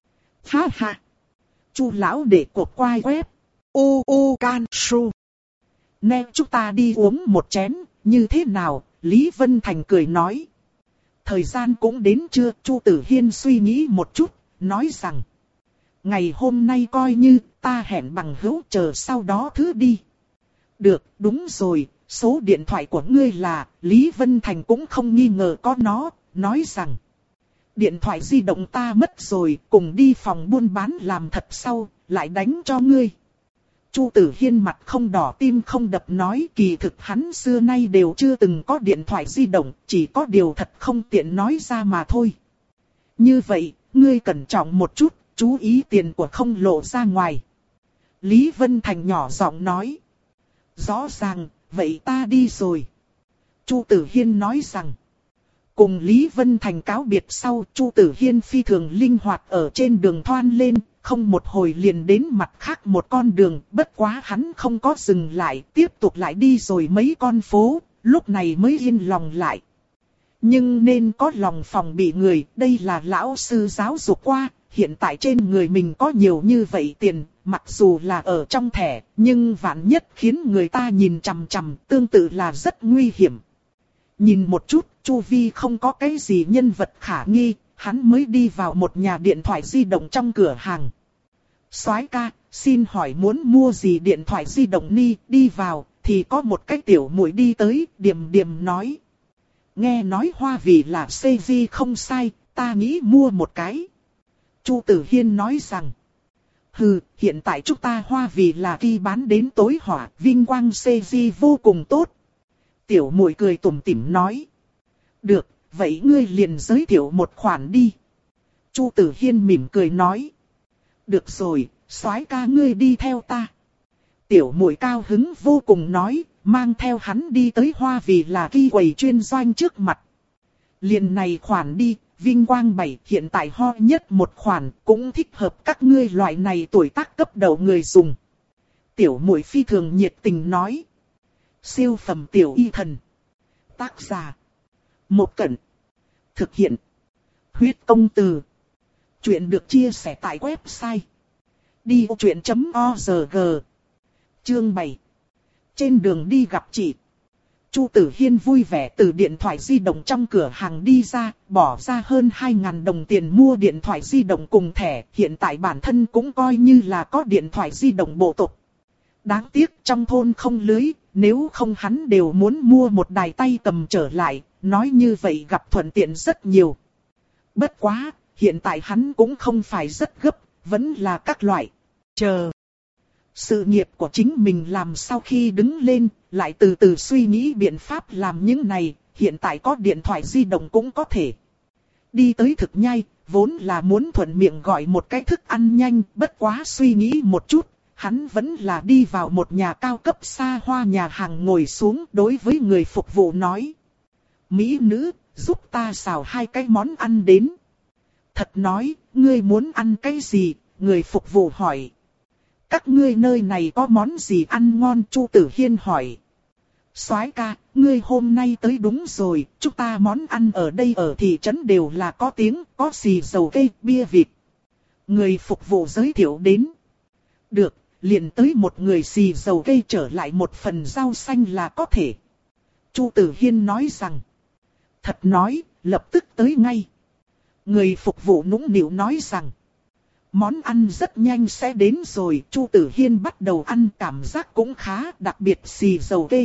Ha ha. Chu lão để cuộc quay web. U U Can Su. Nè chúng ta đi uống một chén, như thế nào? Lý Vân Thành cười nói. Thời gian cũng đến chưa? Chu Tử Hiên suy nghĩ một chút. Nói rằng, ngày hôm nay coi như ta hẹn bằng hữu chờ sau đó thứ đi. Được, đúng rồi, số điện thoại của ngươi là, Lý Vân Thành cũng không nghi ngờ có nó, nói rằng. Điện thoại di động ta mất rồi, cùng đi phòng buôn bán làm thật sau, lại đánh cho ngươi. Chu Tử Hiên mặt không đỏ tim không đập nói kỳ thực hắn xưa nay đều chưa từng có điện thoại di động, chỉ có điều thật không tiện nói ra mà thôi. Như vậy, ngươi cẩn trọng một chút, chú ý tiền của không lộ ra ngoài. Lý Vân Thành nhỏ giọng nói. Rõ ràng, vậy ta đi rồi. Chu Tử Hiên nói rằng. Cùng Lý Vân Thành cáo biệt sau, Chu Tử Hiên phi thường linh hoạt ở trên đường thoăn lên, không một hồi liền đến mặt khác một con đường, bất quá hắn không có dừng lại, tiếp tục lại đi rồi mấy con phố, lúc này mới yên lòng lại. Nhưng nên có lòng phòng bị người, đây là lão sư giáo dục qua, hiện tại trên người mình có nhiều như vậy tiền, mặc dù là ở trong thẻ, nhưng vạn nhất khiến người ta nhìn chằm chằm, tương tự là rất nguy hiểm. Nhìn một chút, chu vi không có cái gì nhân vật khả nghi, hắn mới đi vào một nhà điện thoại di động trong cửa hàng. Soái ca, xin hỏi muốn mua gì điện thoại di động ni, đi vào, thì có một cái tiểu muội đi tới, điềm điềm nói. Nghe nói hoa vì là xê giê không sai, ta nghĩ mua một cái. Chu Tử Hiên nói rằng. Hừ, hiện tại chúng ta hoa vì là khi bán đến tối hỏa, vinh quang xê giê vô cùng tốt. Tiểu muội cười tủm tỉm nói. Được, vậy ngươi liền giới thiệu một khoản đi. Chu Tử Hiên mỉm cười nói. Được rồi, soái ca ngươi đi theo ta. Tiểu muội cao hứng vô cùng nói, mang theo hắn đi tới hoa vì là khi quầy chuyên doanh trước mặt. Liền này khoản đi, vinh quang bảy hiện tại ho nhất một khoản, cũng thích hợp các ngươi loại này tuổi tác cấp đầu người dùng. Tiểu muội phi thường nhiệt tình nói. Siêu phẩm tiểu y thần. Tác giả. Một Cẩn. Thực hiện. Huyết công từ. Chuyện được chia sẻ tại website. đi ô chuyện chấm o rờ giê. Chương bảy. Trên đường đi gặp chị. Chu Tử Hiên vui vẻ từ điện thoại di động trong cửa hàng đi ra, bỏ ra hơn hai nghìn đồng tiền mua điện thoại di động cùng thẻ, hiện tại bản thân cũng coi như là có điện thoại di động bộ tục. Đáng tiếc trong thôn không lưới, nếu không hắn đều muốn mua một đài tay cầm trở lại, nói như vậy gặp thuận tiện rất nhiều. Bất quá, hiện tại hắn cũng không phải rất gấp, vẫn là các loại chờ. Sự nghiệp của chính mình làm sau khi đứng lên, lại từ từ suy nghĩ biện pháp làm những này, hiện tại có điện thoại di động cũng có thể. Đi tới thực nhai, vốn là muốn thuận miệng gọi một cái thức ăn nhanh, bất quá suy nghĩ một chút, hắn vẫn là đi vào một nhà cao cấp xa hoa nhà hàng ngồi xuống đối với người phục vụ nói. Mỹ nữ, giúp ta xào hai cái món ăn đến. Thật nói, ngươi muốn ăn cái gì? Người phục vụ hỏi. Các ngươi nơi này có món gì ăn ngon? Chu Tử Hiên hỏi. Soái ca, ngươi hôm nay tới đúng rồi, chúng ta món ăn ở đây ở thị trấn đều là có tiếng, có xì dầu cây, bia vịt. Người phục vụ giới thiệu đến. Được, liền tới một người xì dầu cây trở lại một phần rau xanh là có thể. Chu Tử Hiên nói rằng. Thật nói, lập tức tới ngay. Người phục vụ nũng nịu nói rằng. Món ăn rất nhanh sẽ đến rồi. Chu Tử Hiên bắt đầu ăn cảm giác cũng khá, đặc biệt xì dầu kê.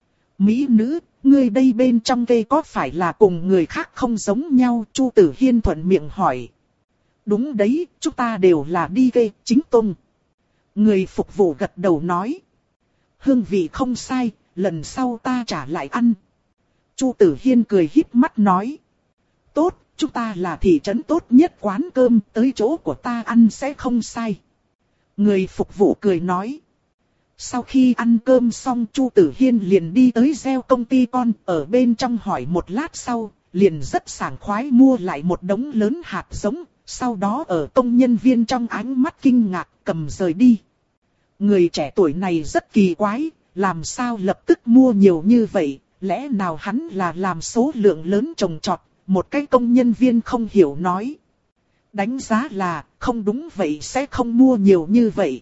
Mỹ nữ, ngươi đây bên trong kê có phải là cùng người khác không giống nhau? Chu Tử Hiên thuận miệng hỏi. Đúng đấy, chúng ta đều là đi kê, chính tông. Người phục vụ gật đầu nói. Hương vị không sai, lần sau ta trả lại ăn. Chu Tử Hiên cười híp mắt nói. Tốt, chúng ta là thị trấn tốt nhất quán cơm, tới chỗ của ta ăn sẽ không sai. Người phục vụ cười nói. Sau khi ăn cơm xong Chu Tử Hiên liền đi tới gieo công ty con, ở bên trong hỏi một lát sau, liền rất sảng khoái mua lại một đống lớn hạt giống, sau đó ở công nhân viên trong ánh mắt kinh ngạc cầm rời đi. Người trẻ tuổi này rất kỳ quái, làm sao lập tức mua nhiều như vậy, lẽ nào hắn là làm số lượng lớn trồng trọt, một cái công nhân viên không hiểu nói. Đánh giá là, không đúng vậy sẽ không mua nhiều như vậy.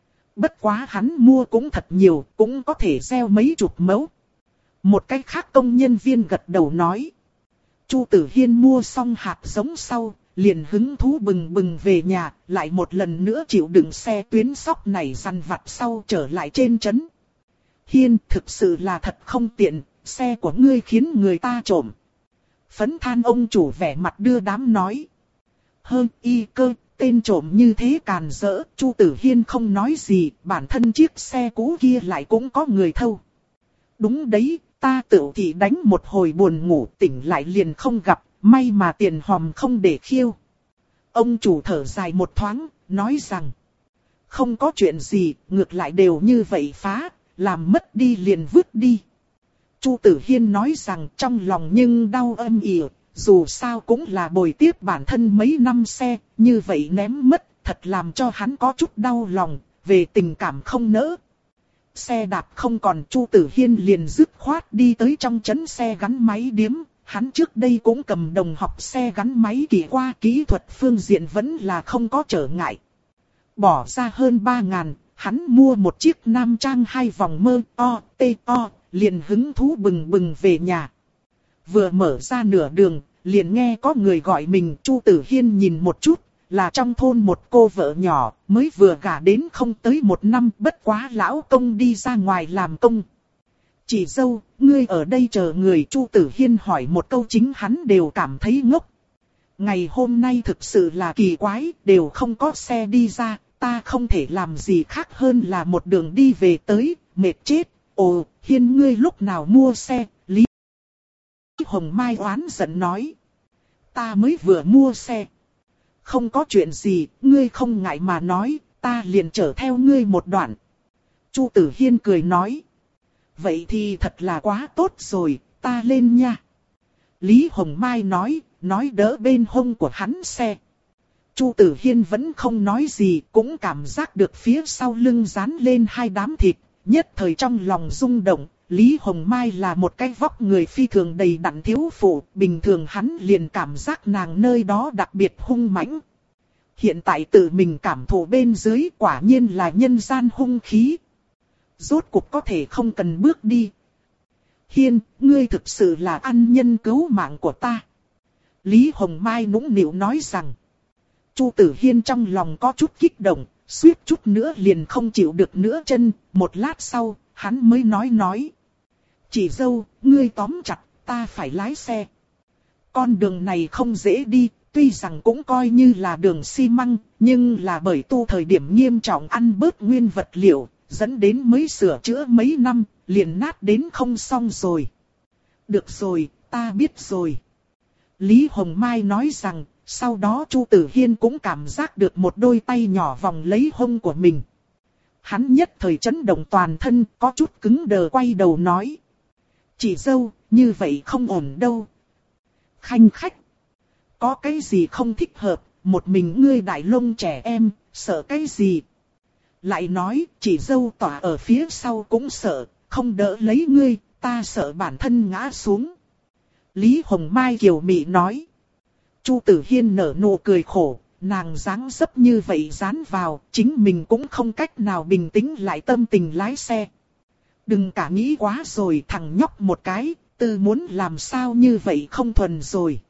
Bất quá hắn mua cũng thật nhiều, cũng có thể gieo mấy chục mẫu. Một cái khác công nhân viên gật đầu nói. Chu Tử Hiên mua xong hạt giống sau, liền hứng thú bừng bừng về nhà, lại một lần nữa chịu đựng xe tuyến sóc này dằn vặt sau trở lại trên trấn. Hiên, thực sự là thật không tiện, xe của ngươi khiến người ta trộm. Phấn than ông chủ vẻ mặt đưa đám nói. Hơn y cơ, tên trộm như thế càn rỡ, Chu Tử Hiên không nói gì, bản thân chiếc xe cũ kia lại cũng có người thâu. Đúng đấy, ta tự thì đánh một hồi buồn ngủ tỉnh lại liền không gặp, may mà tiền hòm không để khiêu. Ông chủ thở dài một thoáng, nói rằng. Không có chuyện gì, ngược lại đều như vậy phá, làm mất đi liền vứt đi. Chu Tử Hiên nói rằng trong lòng nhưng đau âm ỉ, dù sao cũng là bồi tiếp bản thân mấy năm xe, như vậy ném mất, thật làm cho hắn có chút đau lòng, về tình cảm không nỡ. Xe đạp không còn Chu Tử Hiên liền dứt khoát đi tới trong trấn xe gắn máy điếm, hắn trước đây cũng cầm đồng học xe gắn máy kỳ qua kỹ thuật phương diện vẫn là không có trở ngại. Bỏ ra hơn ba ngàn, hắn mua một chiếc nam trang hai vòng mơ o, tê o, liền hứng thú bừng bừng về nhà. Vừa mở ra nửa đường, liền nghe có người gọi mình. Chu Tử Hiên nhìn một chút, là trong thôn một cô vợ nhỏ, mới vừa gả đến không tới một năm, bất quá lão công đi ra ngoài làm công. Chị dâu, ngươi ở đây chờ người. Chu Tử Hiên hỏi một câu chính hắn đều cảm thấy ngốc. Ngày hôm nay thực sự là kỳ quái, đều không có xe đi ra, ta không thể làm gì khác hơn là một đường đi về tới, mệt chết. Ồ, Hiên ngươi lúc nào mua xe? Lý Hồng Mai oán giận nói. Ta mới vừa mua xe. Không có chuyện gì, ngươi không ngại mà nói, ta liền chở theo ngươi một đoạn. Chu Tử Hiên cười nói. Vậy thì thật là quá tốt rồi, ta lên nha. Lý Hồng Mai nói, nói đỡ bên hông của hắn xe. Chu Tử Hiên vẫn không nói gì, cũng cảm giác được phía sau lưng dán lên hai đám thịt, nhất thời trong lòng rung động. Lý Hồng Mai là một cái vóc người phi thường đầy đặn thiếu phụ, bình thường hắn liền cảm giác nàng nơi đó đặc biệt hung mãnh. Hiện tại tự mình cảm thụ bên dưới quả nhiên là nhân gian hung khí. Rốt cuộc có thể không cần bước đi. Hiên, ngươi thực sự là ân nhân cứu mạng của ta. Lý Hồng Mai nũng nịu nói rằng. Chu Tử Hiên trong lòng có chút kích động, suýt chút nữa liền không chịu được nữa chân. Một lát sau, hắn mới nói nói. Chị dâu, ngươi tóm chặt, ta phải lái xe. Con đường này không dễ đi, tuy rằng cũng coi như là đường xi măng, nhưng là bởi tu thời điểm nghiêm trọng ăn bớt nguyên vật liệu, dẫn đến mới sửa chữa mấy năm, liền nát đến không xong rồi. Được rồi, ta biết rồi. Lý Hồng Mai nói rằng, sau đó Chu Tử Hiên cũng cảm giác được một đôi tay nhỏ vòng lấy hông của mình. Hắn nhất thời chấn động toàn thân, có chút cứng đờ quay đầu nói. Chị dâu, như vậy không ổn đâu. Khanh khách. Có cái gì không thích hợp, một mình ngươi đại lông trẻ em, sợ cái gì? Lại nói, chị dâu tỏa ở phía sau cũng sợ, không đỡ lấy ngươi, ta sợ bản thân ngã xuống. Lý Hồng Mai kiều mị nói. Chu Tử Hiên nở nụ cười khổ, nàng dáng dấp như vậy dán vào, chính mình cũng không cách nào bình tĩnh lại tâm tình lái xe. Đừng cả nghĩ quá rồi, thằng nhóc một cái, tư muốn làm sao như vậy không thuần rồi.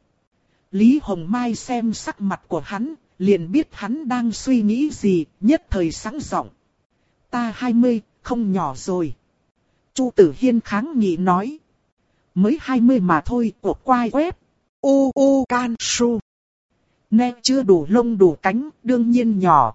Lý Hồng Mai xem sắc mặt của hắn, liền biết hắn đang suy nghĩ gì, nhất thời sáng giọng. Ta hai mươi, không nhỏ rồi. Chu Tử Hiên kháng nghị nói. Mới hai mươi mà thôi, của quai web. U U Can Su. Nè chưa đủ lông đủ cánh, đương nhiên nhỏ.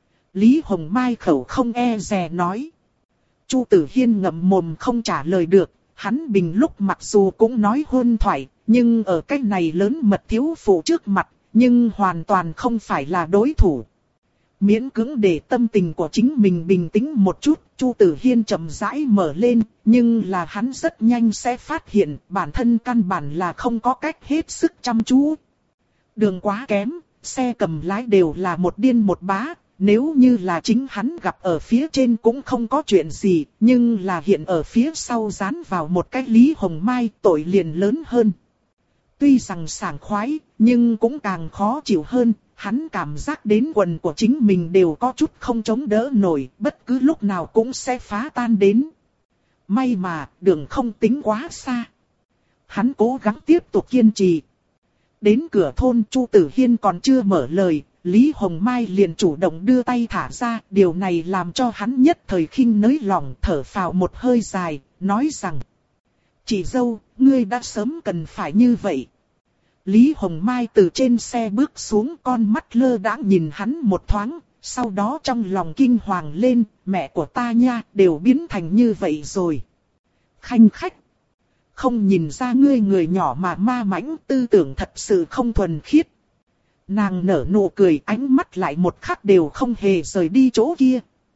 Lý Hồng Mai khẩu không e dè nói. Chu Tử Hiên ngậm mồm không trả lời được, hắn bình lúc mặc dù cũng nói huân thoại, nhưng ở cái này lớn mật thiếu phụ trước mặt, nhưng hoàn toàn không phải là đối thủ. Miễn cưỡng để tâm tình của chính mình bình tĩnh một chút, Chu Tử Hiên chậm rãi mở lên, nhưng là hắn rất nhanh sẽ phát hiện bản thân căn bản là không có cách hết sức chăm chú. Đường quá kém, xe cầm lái đều là một điên một bá, nếu như là chính hắn gặp ở phía trên cũng không có chuyện gì, nhưng là hiện ở phía sau dán vào một cái Lý Hồng Mai tội liền lớn hơn. Tuy rằng sảng khoái, nhưng cũng càng khó chịu hơn, hắn cảm giác đến quần của chính mình đều có chút không chống đỡ nổi, bất cứ lúc nào cũng sẽ phá tan đến. May mà, đường không tính quá xa. Hắn cố gắng tiếp tục kiên trì. Đến cửa thôn Chu Tử Hiên còn chưa mở lời, Lý Hồng Mai liền chủ động đưa tay thả ra, điều này làm cho hắn nhất thời khinh nới lòng thở phào một hơi dài, nói rằng. Chị dâu, ngươi đã sớm cần phải như vậy. Lý Hồng Mai từ trên xe bước xuống, con mắt lơ đãng nhìn hắn một thoáng, sau đó trong lòng kinh hoàng lên, mẹ của ta nha, đều biến thành như vậy rồi. Khanh khách. Không nhìn ra ngươi người nhỏ mà ma mãnh, tư tưởng thật sự không thuần khiết. Nàng nở nụ cười, ánh mắt lại một khắc đều không hề rời đi chỗ kia.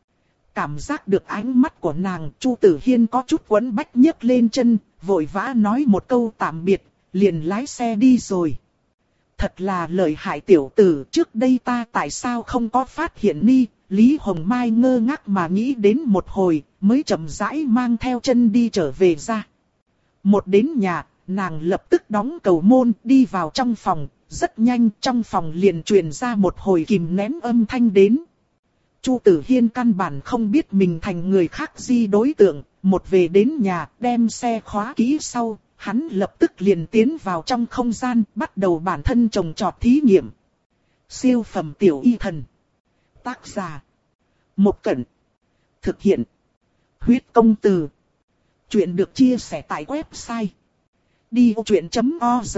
Cảm giác được ánh mắt của nàng, Chu Tử Hiên có chút quấn bách nhấc lên chân, vội vã nói một câu tạm biệt, liền lái xe đi rồi. Thật là lợi hại tiểu tử, trước đây ta tại sao không có phát hiện ni? Lý Hồng Mai ngơ ngác mà nghĩ đến một hồi, mới chậm rãi mang theo chân đi trở về ra. Một đến nhà, nàng lập tức đóng cầu môn đi vào trong phòng, rất nhanh trong phòng liền truyền ra một hồi kìm nén âm thanh đến. Chu Tử Hiên căn bản không biết mình thành người khác di đối tượng, một về đến nhà đem xe khóa kỹ sau, hắn lập tức liền tiến vào trong không gian bắt đầu bản thân trồng trọt thí nghiệm. Siêu phẩm tiểu y thần. Tác giả. Một Cẩn. Thực hiện. Huyết công từ. Chuyện được chia sẻ tại website đi vô chuyện chấm org.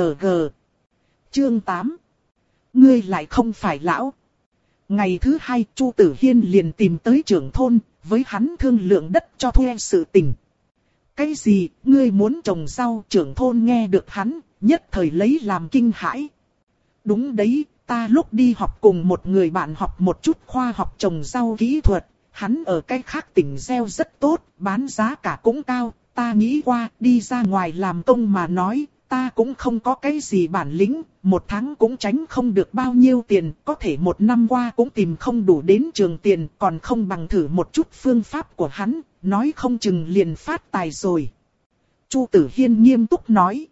Chương tám. Ngươi lại không phải lão. Ngày thứ hai, Chu Tử Hiên liền tìm tới trưởng thôn, với hắn thương lượng đất cho thuê sự tình. Cái gì, ngươi muốn trồng rau? Trưởng thôn nghe được hắn, nhất thời lấy làm kinh hãi. Đúng đấy, ta lúc đi học cùng một người bạn học một chút khoa học trồng rau kỹ thuật, hắn ở cái khác tỉnh gieo rất tốt, bán giá cả cũng cao, ta nghĩ qua đi ra ngoài làm công mà nói, ta cũng không có cái gì bản lĩnh, một tháng cũng tránh không được bao nhiêu tiền, có thể một năm qua cũng tìm không đủ đến trường tiền, còn không bằng thử một chút phương pháp của hắn, nói không chừng liền phát tài rồi. Chu Tử Hiên nghiêm túc nói.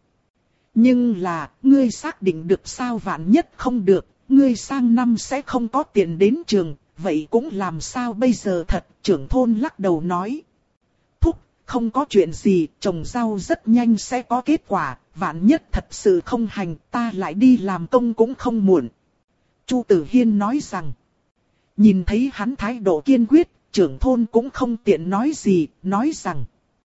Nhưng là, ngươi xác định được sao? Vạn nhất không được, ngươi sang năm sẽ không có tiền đến trường, vậy cũng làm sao bây giờ? Thật, trưởng thôn lắc đầu nói. Thúc, không có chuyện gì, trồng rau rất nhanh sẽ có kết quả, vạn nhất thật sự không hành, ta lại đi làm công cũng không muộn. Chu Tử Hiên nói rằng, nhìn thấy hắn thái độ kiên quyết, trưởng thôn cũng không tiện nói gì, nói rằng.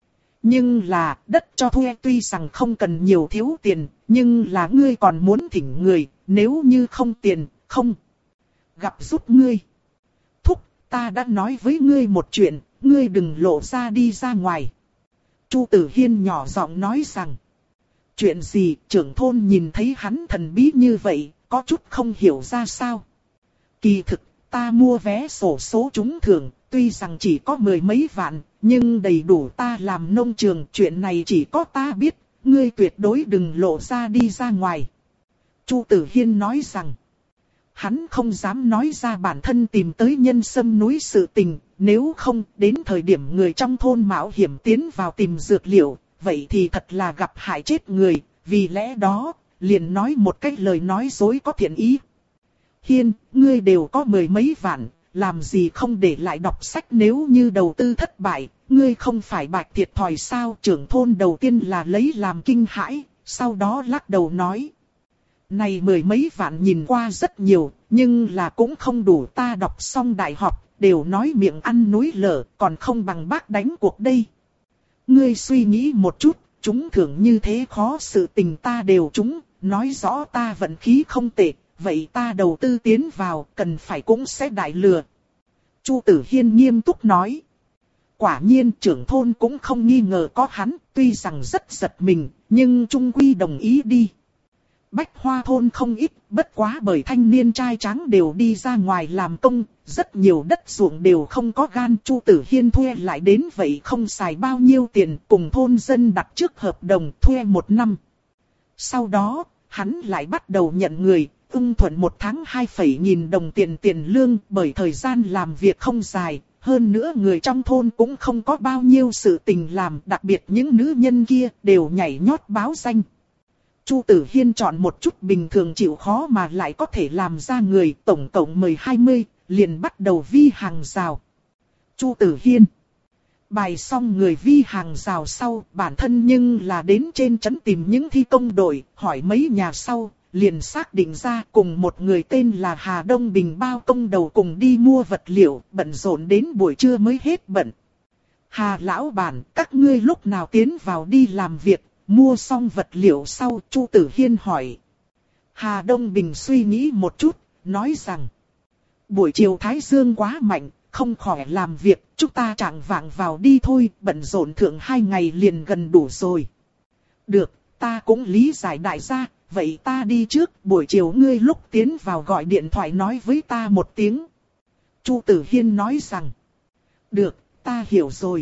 Nhưng là, đất cho thuê tuy rằng không cần nhiều thiếu tiền, nhưng là ngươi còn muốn thỉnh người, nếu như không tiền, không gặp giúp ngươi. Thúc, ta đã nói với ngươi một chuyện, ngươi đừng lộ ra đi ra ngoài. Chu Tử Hiên nhỏ giọng nói rằng. Chuyện gì? Trưởng thôn nhìn thấy hắn thần bí như vậy, có chút không hiểu ra sao. Kỳ thực, ta mua vé xổ số trúng thưởng, tuy rằng chỉ có mười mấy vạn, nhưng đầy đủ ta làm nông trường. Chuyện này chỉ có ta biết, ngươi tuyệt đối đừng lộ ra đi ra ngoài. Chu Tử Hiên nói rằng, hắn không dám nói ra bản thân tìm tới nhân sâm núi sự tình, nếu không đến thời điểm người trong thôn mạo hiểm tiến vào tìm dược liệu, vậy thì thật là gặp hại chết người, vì lẽ đó, liền nói một cách lời nói dối có thiện ý. Hiên, ngươi đều có mười mấy vạn, làm gì không để lại đọc sách? Nếu như đầu tư thất bại, ngươi không phải bạch thiệt thòi sao? Trưởng thôn đầu tiên là lấy làm kinh hãi, sau đó lắc đầu nói. Này mười mấy vạn nhìn qua rất nhiều, nhưng là cũng không đủ. Ta đọc xong đại học, đều nói miệng ăn núi lở, còn không bằng bác đánh cuộc đây. Ngươi suy nghĩ một chút, trúng thưởng như thế khó sự tình ta đều trúng, nói rõ ta vận khí không tệ, vậy ta đầu tư tiến vào, cần phải cũng sẽ đại lừa. Chu Tử Hiên nghiêm túc nói. Quả nhiên trưởng thôn cũng không nghi ngờ có hắn, tuy rằng rất giật mình, nhưng trung quy đồng ý đi. Bách Hoa thôn không ít, bất quá bởi thanh niên trai tráng đều đi ra ngoài làm công, rất nhiều đất ruộng đều không có gan. Chu Tử Hiên thuê lại đến vậy không xài bao nhiêu tiền, cùng thôn dân đặt trước hợp đồng thuê một năm. Sau đó, hắn lại bắt đầu nhận người, ưng thuận một tháng hai phẩy nghìn đồng tiền tiền lương, bởi thời gian làm việc không dài. Hơn nữa người trong thôn cũng không có bao nhiêu sự tình làm, đặc biệt những nữ nhân kia đều nhảy nhót báo danh. Chu Tử Hiên chọn một chút bình thường chịu khó mà lại có thể làm ra người, tổng cộng mười hai mươi, liền bắt đầu vi hàng rào. Chu Tử Hiên bài xong người vi hàng rào sau, bản thân nhưng là đến trên trấn tìm những thi công đội, hỏi mấy nhà sau, liền xác định ra cùng một người tên là Hà Đông Bình bao công đầu cùng đi mua vật liệu, bận rộn đến buổi trưa mới hết bận. Hà lão bản, các ngươi lúc nào tiến vào đi làm việc? Mua xong vật liệu sau, Chu Tử Hiên hỏi. Hà Đông Bình suy nghĩ một chút, nói rằng. Buổi chiều Thái Dương quá mạnh, không khỏi làm việc, chúng ta chẳng vạng vào đi thôi, bận rộn thượng hai ngày liền gần đủ rồi. Được, ta cũng lý giải đại gia, vậy ta đi trước, buổi chiều ngươi lúc tiến vào gọi điện thoại nói với ta một tiếng. Chu Tử Hiên nói rằng. Được, ta hiểu rồi.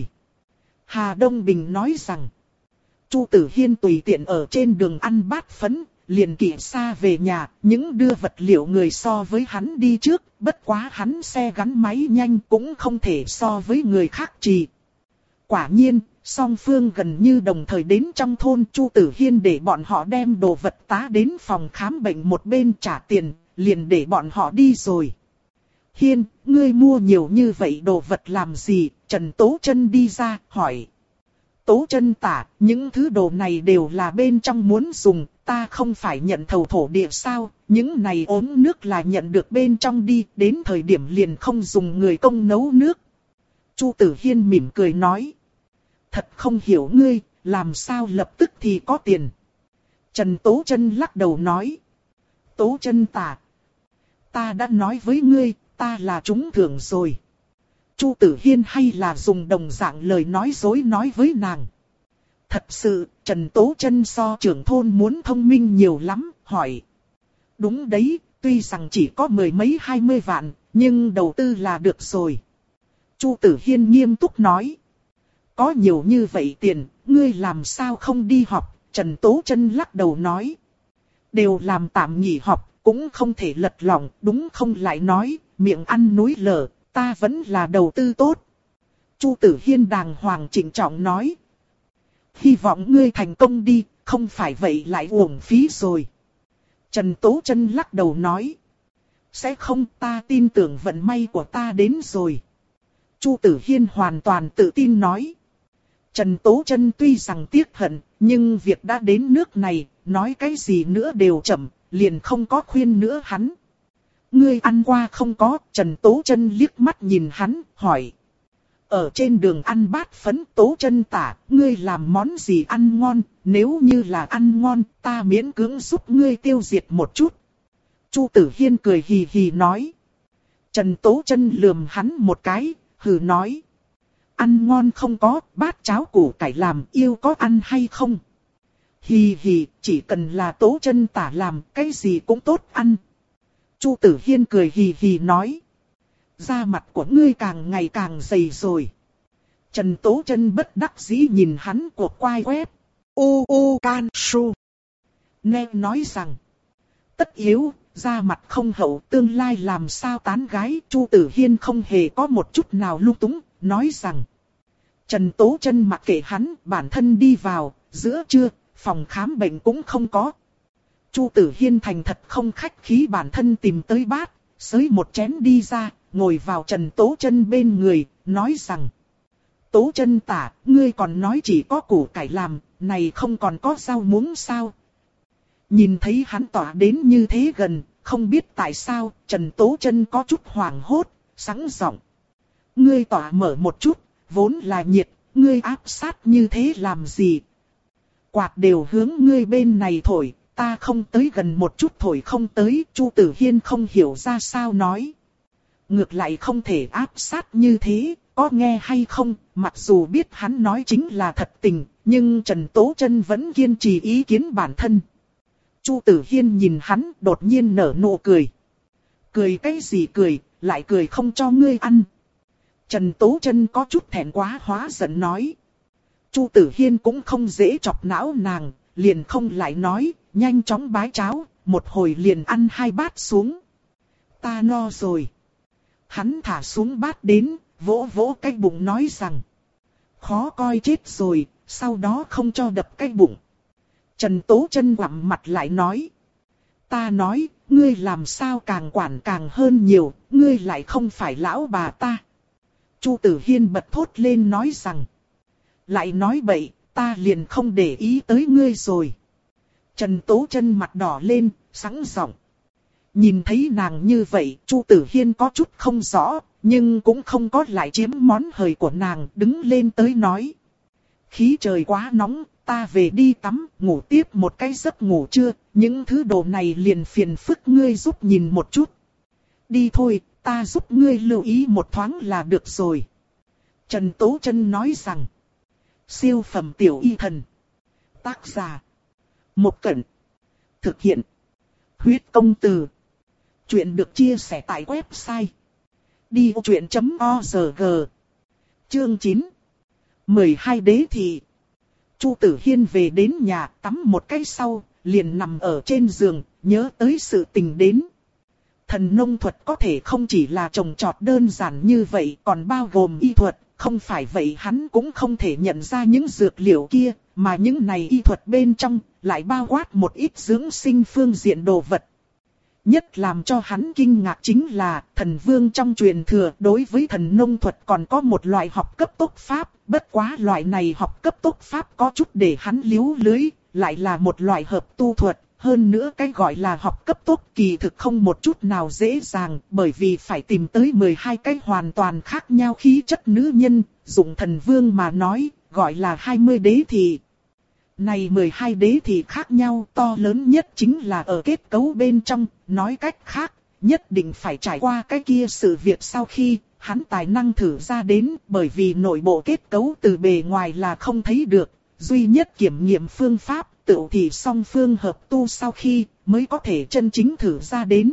Hà Đông Bình nói rằng. Chu Tử Hiên tùy tiện ở trên đường ăn bát phấn, liền kỵ xa về nhà, những đưa vật liệu người so với hắn đi trước, bất quá hắn xe gắn máy nhanh cũng không thể so với người khác trì. Quả nhiên, song phương gần như đồng thời đến trong thôn. Chu Tử Hiên để bọn họ đem đồ vật tá đến phòng khám bệnh một bên trả tiền, liền để bọn họ đi rồi. Hiên, ngươi mua nhiều như vậy đồ vật làm gì? Trần Tố Chân đi ra, hỏi. Tố Chân tả, những thứ đồ này đều là bên trong muốn dùng, ta không phải nhận thầu thổ địa sao, những này ốm nước là nhận được bên trong đi, đến thời điểm liền không dùng người công nấu nước. Chu Tử Hiên mỉm cười nói. thật không hiểu ngươi, làm sao lập tức thì có tiền. Trần Tố Chân lắc đầu nói. Tố Chân tả. Ta đã nói với ngươi, ta là trúng thưởng rồi. Chu Tử Hiên hay là dùng đồng dạng lời nói dối nói với nàng. Thật sự, Trần Tố Chân so trưởng thôn muốn thông minh nhiều lắm, hỏi. Đúng đấy, tuy rằng chỉ có mười mấy hai mươi vạn, nhưng đầu tư là được rồi. Chu Tử Hiên nghiêm túc nói. Có nhiều như vậy tiền, ngươi làm sao không đi học? Trần Tố Chân lắc đầu nói. Đều làm tạm nghỉ học, cũng không thể lật lọng, đúng không lại nói, miệng ăn núi lở, ta vẫn là đầu tư tốt. Chu Tử Hiên đàng hoàng trịnh trọng nói. Hy vọng ngươi thành công đi, không phải vậy lại uổng phí rồi. Trần Tố Chân lắc đầu nói. Sẽ không, ta tin tưởng vận may của ta đến rồi. Chu Tử Hiên hoàn toàn tự tin nói. Trần Tố Chân tuy rằng tiếc hận, nhưng việc đã đến nước này, nói cái gì nữa đều chậm, liền không có khuyên nữa hắn. Ngươi ăn qua không có? Trần Tố Chân liếc mắt nhìn hắn, hỏi. Ở trên đường ăn bát phấn. Tố Chân tả, ngươi làm món gì ăn ngon, nếu như là ăn ngon, ta miễn cưỡng giúp ngươi tiêu diệt một chút. Chu Tử Hiên cười hì hì nói. Trần Tố Chân lườm hắn một cái, hừ nói. Ăn ngon không có, bát cháo củ cải làm yêu có ăn hay không? Hì hì, chỉ cần là Tố Chân tả làm, cái gì cũng tốt ăn. Chu Tử Hiên cười hì hì nói. Da mặt của ngươi càng ngày càng dày rồi. Trần Tố Chân bất đắc dĩ nhìn hắn cuộc quay web. U U Can Su. Nghe nói rằng. Tất yếu, da mặt không hậu tương lai làm sao tán gái. Chu Tử Hiên không hề có một chút nào lung túng, nói rằng. Trần Tố Chân mặc kệ hắn, bản thân đi vào, giữa trưa, phòng khám bệnh cũng không có. Chu Tử Hiên thành thật không khách khí bản thân tìm tới bát, xới một chén đi ra, ngồi vào Trần Tố Chân bên người, nói rằng. Tố Chân tả, ngươi còn nói chỉ có củ cải làm, này không còn có rau muống sao? Nhìn thấy hắn tỏa đến như thế gần, không biết tại sao, Trần Tố Chân có chút hoảng hốt, sẵn giọng. Ngươi tỏa mở một chút, vốn là nhiệt, ngươi áp sát như thế làm gì? Quạt đều hướng ngươi bên này thổi, ta không tới gần một chút thổi không tới. Chu Tử Hiên không hiểu ra sao nói. Ngược lại không thể áp sát như thế, có nghe hay không? Mặc dù biết hắn nói chính là thật tình, nhưng Trần Tố Chân vẫn kiên trì ý kiến bản thân. Chu Tử Hiên nhìn hắn đột nhiên nở nụ cười. Cười cái gì cười, lại cười không cho ngươi ăn. Trần Tố Chân có chút thẹn quá hóa giận nói. Chu Tử Hiên cũng không dễ chọc não nàng, liền không lại nói, nhanh chóng bái cháo, một hồi liền ăn hai bát xuống. Ta no rồi. Hắn thả xuống bát đến, vỗ vỗ cái bụng nói rằng. Khó coi chết rồi, sau đó không cho đập cái bụng. Trần Tố Chân quặm mặt lại nói. Ta nói, ngươi làm sao càng quản càng hơn nhiều, ngươi lại không phải lão bà ta. Chu Tử Hiên bật thốt lên nói rằng. Lại nói bậy, ta liền không để ý tới ngươi rồi. Trần Tố Chân mặt đỏ lên, sẵn giọng. Nhìn thấy nàng như vậy, Chu Tử Hiên có chút không rõ, nhưng cũng không có lại chiếm món hời của nàng, đứng lên tới nói. Khí trời quá nóng, ta về đi tắm, ngủ tiếp một cái giấc ngủ trưa, những thứ đồ này liền phiền phức ngươi giúp nhìn một chút. Đi thôi, ta giúp ngươi lưu ý một thoáng là được rồi. Trần Tố Chân nói rằng. Siêu phẩm tiểu y thần. Tác giả. Một Cẩn. Thực hiện. Huyết công từ. Chuyện được chia sẻ tại website. đi ô chuyện chấm org. Chương chín. mười hai đế thị. Chu Tử Hiên về đến nhà tắm một cái sau, liền nằm ở trên giường, nhớ tới sự tình đến. Thần nông thuật có thể không chỉ là trồng trọt đơn giản như vậy, còn bao gồm y thuật. Không phải vậy hắn cũng không thể nhận ra những dược liệu kia, mà những này y thuật bên trong, lại bao quát một ít dưỡng sinh phương diện đồ vật. Nhất làm cho hắn kinh ngạc chính là, thần vương trong truyền thừa đối với thần nông thuật còn có một loại học cấp tốc pháp, bất quá loại này học cấp tốc pháp có chút để hắn liếu lưới, lại là một loại hợp tu thuật. Hơn nữa cái gọi là học cấp tốc kỳ thực không một chút nào dễ dàng, bởi vì phải tìm tới mười hai cái hoàn toàn khác nhau khí chất nữ nhân, dùng thần vương mà nói, gọi là hai mươi đế thị. Này mười hai đế thị khác nhau, to lớn nhất chính là ở kết cấu bên trong, nói cách khác, nhất định phải trải qua cái kia sự việc sau khi hắn tài năng thử ra đến, bởi vì nội bộ kết cấu từ bề ngoài là không thấy được, duy nhất kiểm nghiệm phương pháp, tựu thì song phương hợp tu sau khi mới có thể chân chính thử ra đến.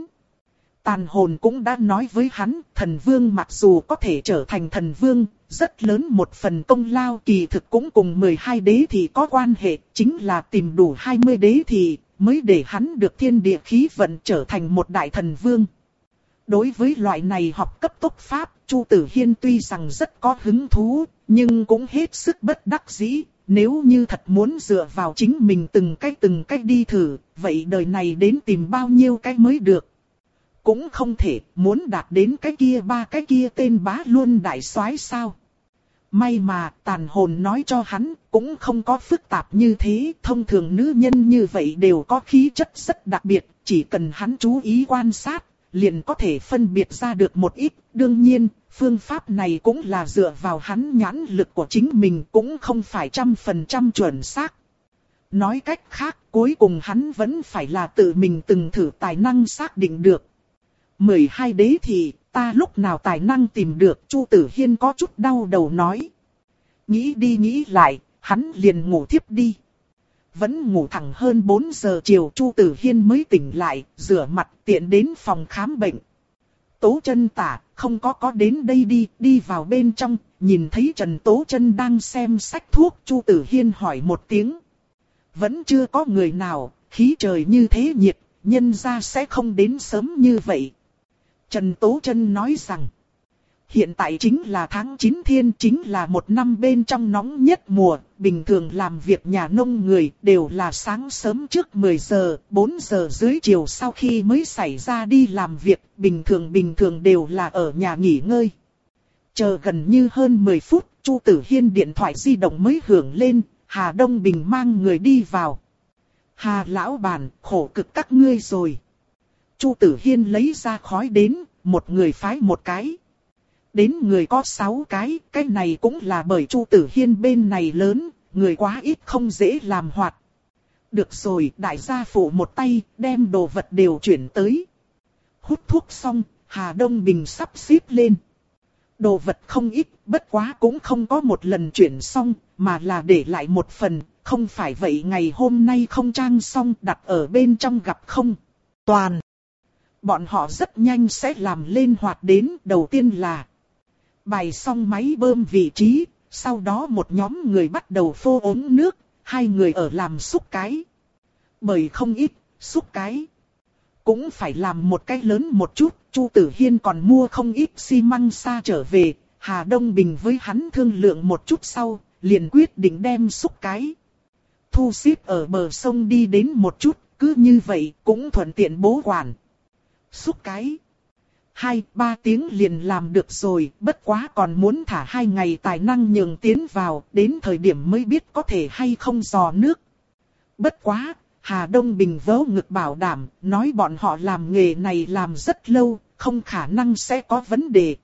Tàn hồn cũng đã nói với hắn, thần vương mặc dù có thể trở thành thần vương, rất lớn một phần công lao kỳ thực cũng cùng mười hai đế thị có quan hệ, chính là tìm đủ hai mươi đế thị, mới để hắn được thiên địa khí vận trở thành một đại thần vương. Đối với loại này học cấp tốc pháp, Chu Tử Hiên tuy rằng rất có hứng thú, nhưng cũng hết sức bất đắc dĩ. Nếu như thật muốn dựa vào chính mình từng cách từng cách đi thử, vậy đời này đến tìm bao nhiêu cái mới được. Cũng không thể muốn đạt đến cái kia ba cái kia tên bá luôn đại soái sao. May mà tàn hồn nói cho hắn cũng không có phức tạp như thế. Thông thường nữ nhân như vậy đều có khí chất rất đặc biệt. Chỉ cần hắn chú ý quan sát, liền có thể phân biệt ra được một ít. Đương nhiên, phương pháp này cũng là dựa vào hắn nhãn lực của chính mình, cũng không phải trăm phần trăm chuẩn xác. Nói cách khác, cuối cùng hắn vẫn phải là tự mình từng thử tài năng xác định được. mười hai đế thì ta lúc nào tài năng tìm được, Chu Tử Hiên có chút đau đầu nói. Nghĩ đi nghĩ lại, hắn liền ngủ thiếp đi. Vẫn ngủ thẳng hơn bốn giờ chiều, Chu Tử Hiên mới tỉnh lại, rửa mặt tiện đến phòng khám bệnh. Tố Chân tả, không có có đến đây đi, đi vào bên trong, nhìn thấy Trần Tố Chân đang xem sách thuốc, Chu Tử Hiên hỏi một tiếng. Vẫn chưa có người nào, khí trời như thế nhiệt, nhân ra sẽ không đến sớm như vậy. Trần Tố Chân nói rằng, hiện tại chính là tháng chín thiên, chính là một năm bên trong nóng nhất mùa, bình thường làm việc nhà nông người đều là sáng sớm trước mười giờ, bốn giờ dưới chiều sau khi mới xảy ra đi làm việc, bình thường bình thường đều là ở nhà nghỉ ngơi. Chờ gần như hơn mười phút, Chu Tử Hiên điện thoại di động mới hưởng lên, Hà Đông Bình mang người đi vào. Hà lão bản, khổ cực các ngươi rồi. Chu Tử Hiên lấy ra khói đến, một người phái một cái. Đến người có sáu cái, cái này cũng là bởi Chu Tử Hiên bên này lớn, người quá ít không dễ làm hoạt. Được rồi, đại gia phụ một tay, đem đồ vật đều chuyển tới. Hút thuốc xong, Hà Đông Bình sắp xếp lên. Đồ vật không ít, bất quá cũng không có một lần chuyển xong, mà là để lại một phần, không phải vậy ngày hôm nay không trang xong đặt ở bên trong gặp không. Toàn. Bọn họ rất nhanh sẽ làm lên hoạt đến, đầu tiên là bày xong máy bơm vị trí, sau đó một nhóm người bắt đầu phô ống nước, hai người ở làm xúc cái. Bởi không ít, xúc cái cũng phải làm một cái lớn một chút, Chu Tử Hiên còn mua không ít xi măng xa trở về, Hà Đông Bình với hắn thương lượng một chút sau, liền quyết định đem xúc cái thu xếp ở bờ sông đi đến một chút, cứ như vậy cũng thuận tiện bố quản. Xúc cái hai ba tiếng liền làm được rồi, bất quá còn muốn thả hai ngày tài năng nhường tiến vào, đến thời điểm mới biết có thể hay không dò nước. Bất quá, Hà Đông Bình vớ ngực bảo đảm, nói bọn họ làm nghề này làm rất lâu, không khả năng sẽ có vấn đề.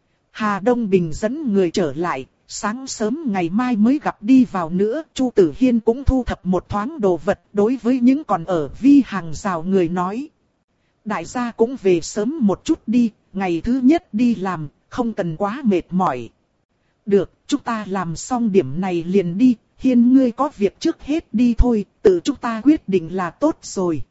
Hà Đông Bình dẫn người trở lại, sáng sớm ngày mai mới gặp đi vào nữa, Chu Tử Hiên cũng thu thập một thoáng đồ vật đối với những còn ở vi hàng rào người nói. Đại gia cũng về sớm một chút đi, ngày thứ nhất đi làm, không cần quá mệt mỏi. Được, chúng ta làm xong điểm này liền đi, Hiên ngươi có việc trước hết đi thôi, tự chúng ta quyết định là tốt rồi.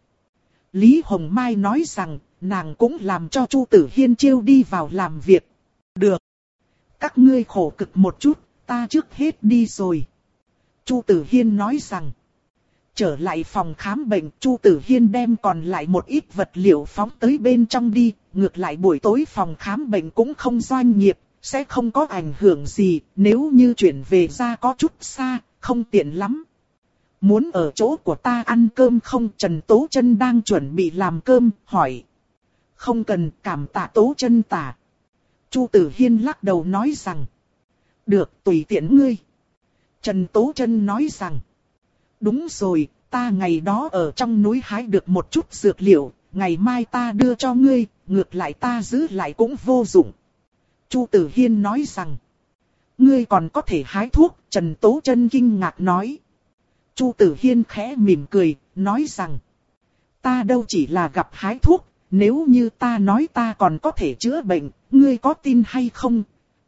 Lý Hồng Mai nói rằng, nàng cũng làm cho Chu Tử Hiên chiêu đi vào làm việc. Được. Các ngươi khổ cực một chút, ta trước hết đi rồi. Chu Tử Hiên nói rằng. Trở lại phòng khám bệnh, Chu Tử Hiên đem còn lại một ít vật liệu phóng tới bên trong đi, ngược lại buổi tối phòng khám bệnh cũng không doanh nghiệp, sẽ không có ảnh hưởng gì, nếu như chuyển về ra có chút xa, không tiện lắm. Muốn ở chỗ của ta ăn cơm không? Trần Tố Chân đang chuẩn bị làm cơm, hỏi. Không cần, cảm tạ Tố Chân tả. Chu Tử Hiên lắc đầu nói rằng. Được, tùy tiện ngươi. Trần Tố Chân nói rằng. Đúng rồi, ta ngày đó ở trong núi hái được một chút dược liệu, ngày mai ta đưa cho ngươi, ngược lại ta giữ lại cũng vô dụng. Chu Tử Hiên nói rằng. ngươi còn có thể hái thuốc, Trần Tố Chân kinh ngạc nói. Chu Tử Hiên khẽ mỉm cười, nói rằng, ta đâu chỉ là gặp hái thuốc, nếu như ta nói ta còn có thể chữa bệnh, ngươi có tin hay không?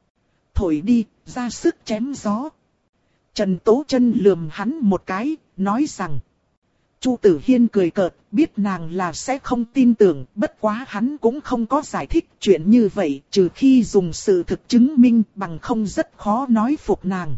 Thổi đi, ra sức chém gió. Trần Tố Chân lườm hắn một cái, nói rằng. Chu Tử Hiên cười cợt, biết nàng là sẽ không tin tưởng, bất quá hắn cũng không có giải thích chuyện như vậy, trừ khi dùng sự thực chứng minh, bằng không rất khó nói phục nàng.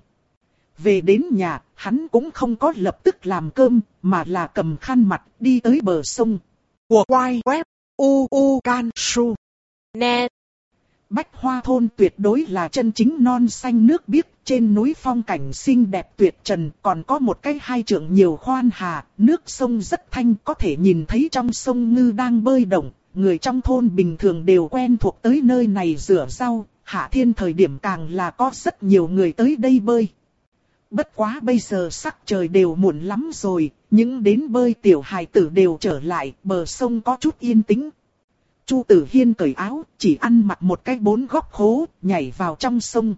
Về đến nhà, hắn cũng không có lập tức làm cơm, mà là cầm khăn mặt đi tới bờ sông. Của quay web u u can su net. Bách Hoa thôn tuyệt đối là chân chính non xanh nước biếc, trên núi phong cảnh xinh đẹp tuyệt trần, còn có một cái hai trượng nhiều khoan hà, nước sông rất thanh, có thể nhìn thấy trong sông ngư đang bơi động, người trong thôn bình thường đều quen thuộc tới nơi này rửa rau, hạ thiên thời điểm càng là có rất nhiều người tới đây bơi. Bất quá bây giờ sắc trời đều muộn lắm rồi, những đến bơi tiểu hài tử đều trở lại, bờ sông có chút yên tĩnh. Chu Tử Hiên cởi áo, chỉ ăn mặc một cái bốn góc khố, nhảy vào trong sông.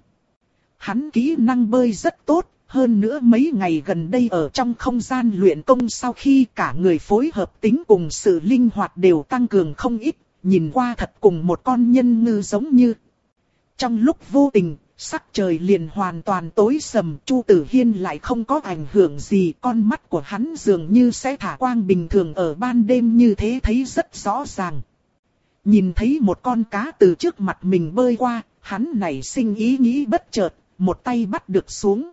Hắn kỹ năng bơi rất tốt, hơn nữa mấy ngày gần đây ở trong không gian luyện công sau khi cả người phối hợp tính cùng sự linh hoạt đều tăng cường không ít, nhìn qua thật cùng một con nhân ngư giống như. Trong lúc vô tình, sắc trời liền hoàn toàn tối sầm, Chu Tử Hiên lại không có ảnh hưởng gì, con mắt của hắn dường như sẽ thả quang bình thường ở ban đêm như thế thấy rất rõ ràng. Nhìn thấy một con cá từ trước mặt mình bơi qua, hắn nảy sinh ý nghĩ bất chợt, một tay bắt được xuống.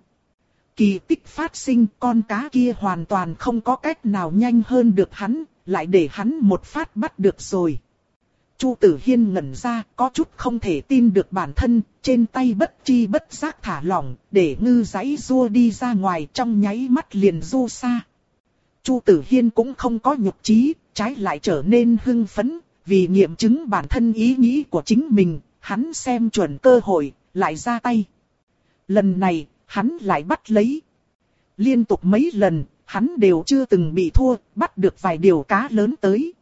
Kỳ tích phát sinh, con cá kia hoàn toàn không có cách nào nhanh hơn được hắn, lại để hắn một phát bắt được rồi. Chu Tử Hiên ngẩn ra, có chút không thể tin được bản thân, trên tay bất chi bất giác thả lỏng, để ngư giãy rua đi ra ngoài, trong nháy mắt liền du xa. Chu Tử Hiên cũng không có nhục chí, trái lại trở nên hưng phấn. Vì nghiệm chứng bản thân ý nghĩ của chính mình, hắn xem chuẩn cơ hội, lại ra tay. Lần này, hắn lại bắt lấy. Liên tục mấy lần, hắn đều chưa từng bị thua, bắt được vài điều cá lớn tới.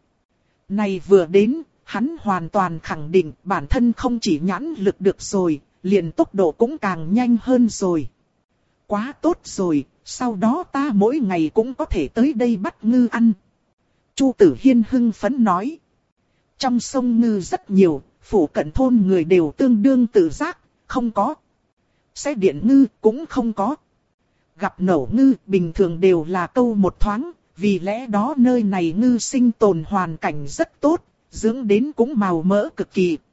Này vừa đến, hắn hoàn toàn khẳng định bản thân không chỉ nhãn lực được rồi, liền tốc độ cũng càng nhanh hơn rồi. Quá tốt rồi, sau đó ta mỗi ngày cũng có thể tới đây bắt ngư ăn. Chu Tử Hiên hưng phấn nói. Trong sông ngư rất nhiều, phủ cận thôn người đều tương đương tự giác, không có. Xe điện ngư cũng không có. Gặp nổ ngư bình thường đều là câu một thoáng, vì lẽ đó nơi này ngư sinh tồn hoàn cảnh rất tốt, dưỡng đến cũng màu mỡ cực kỳ.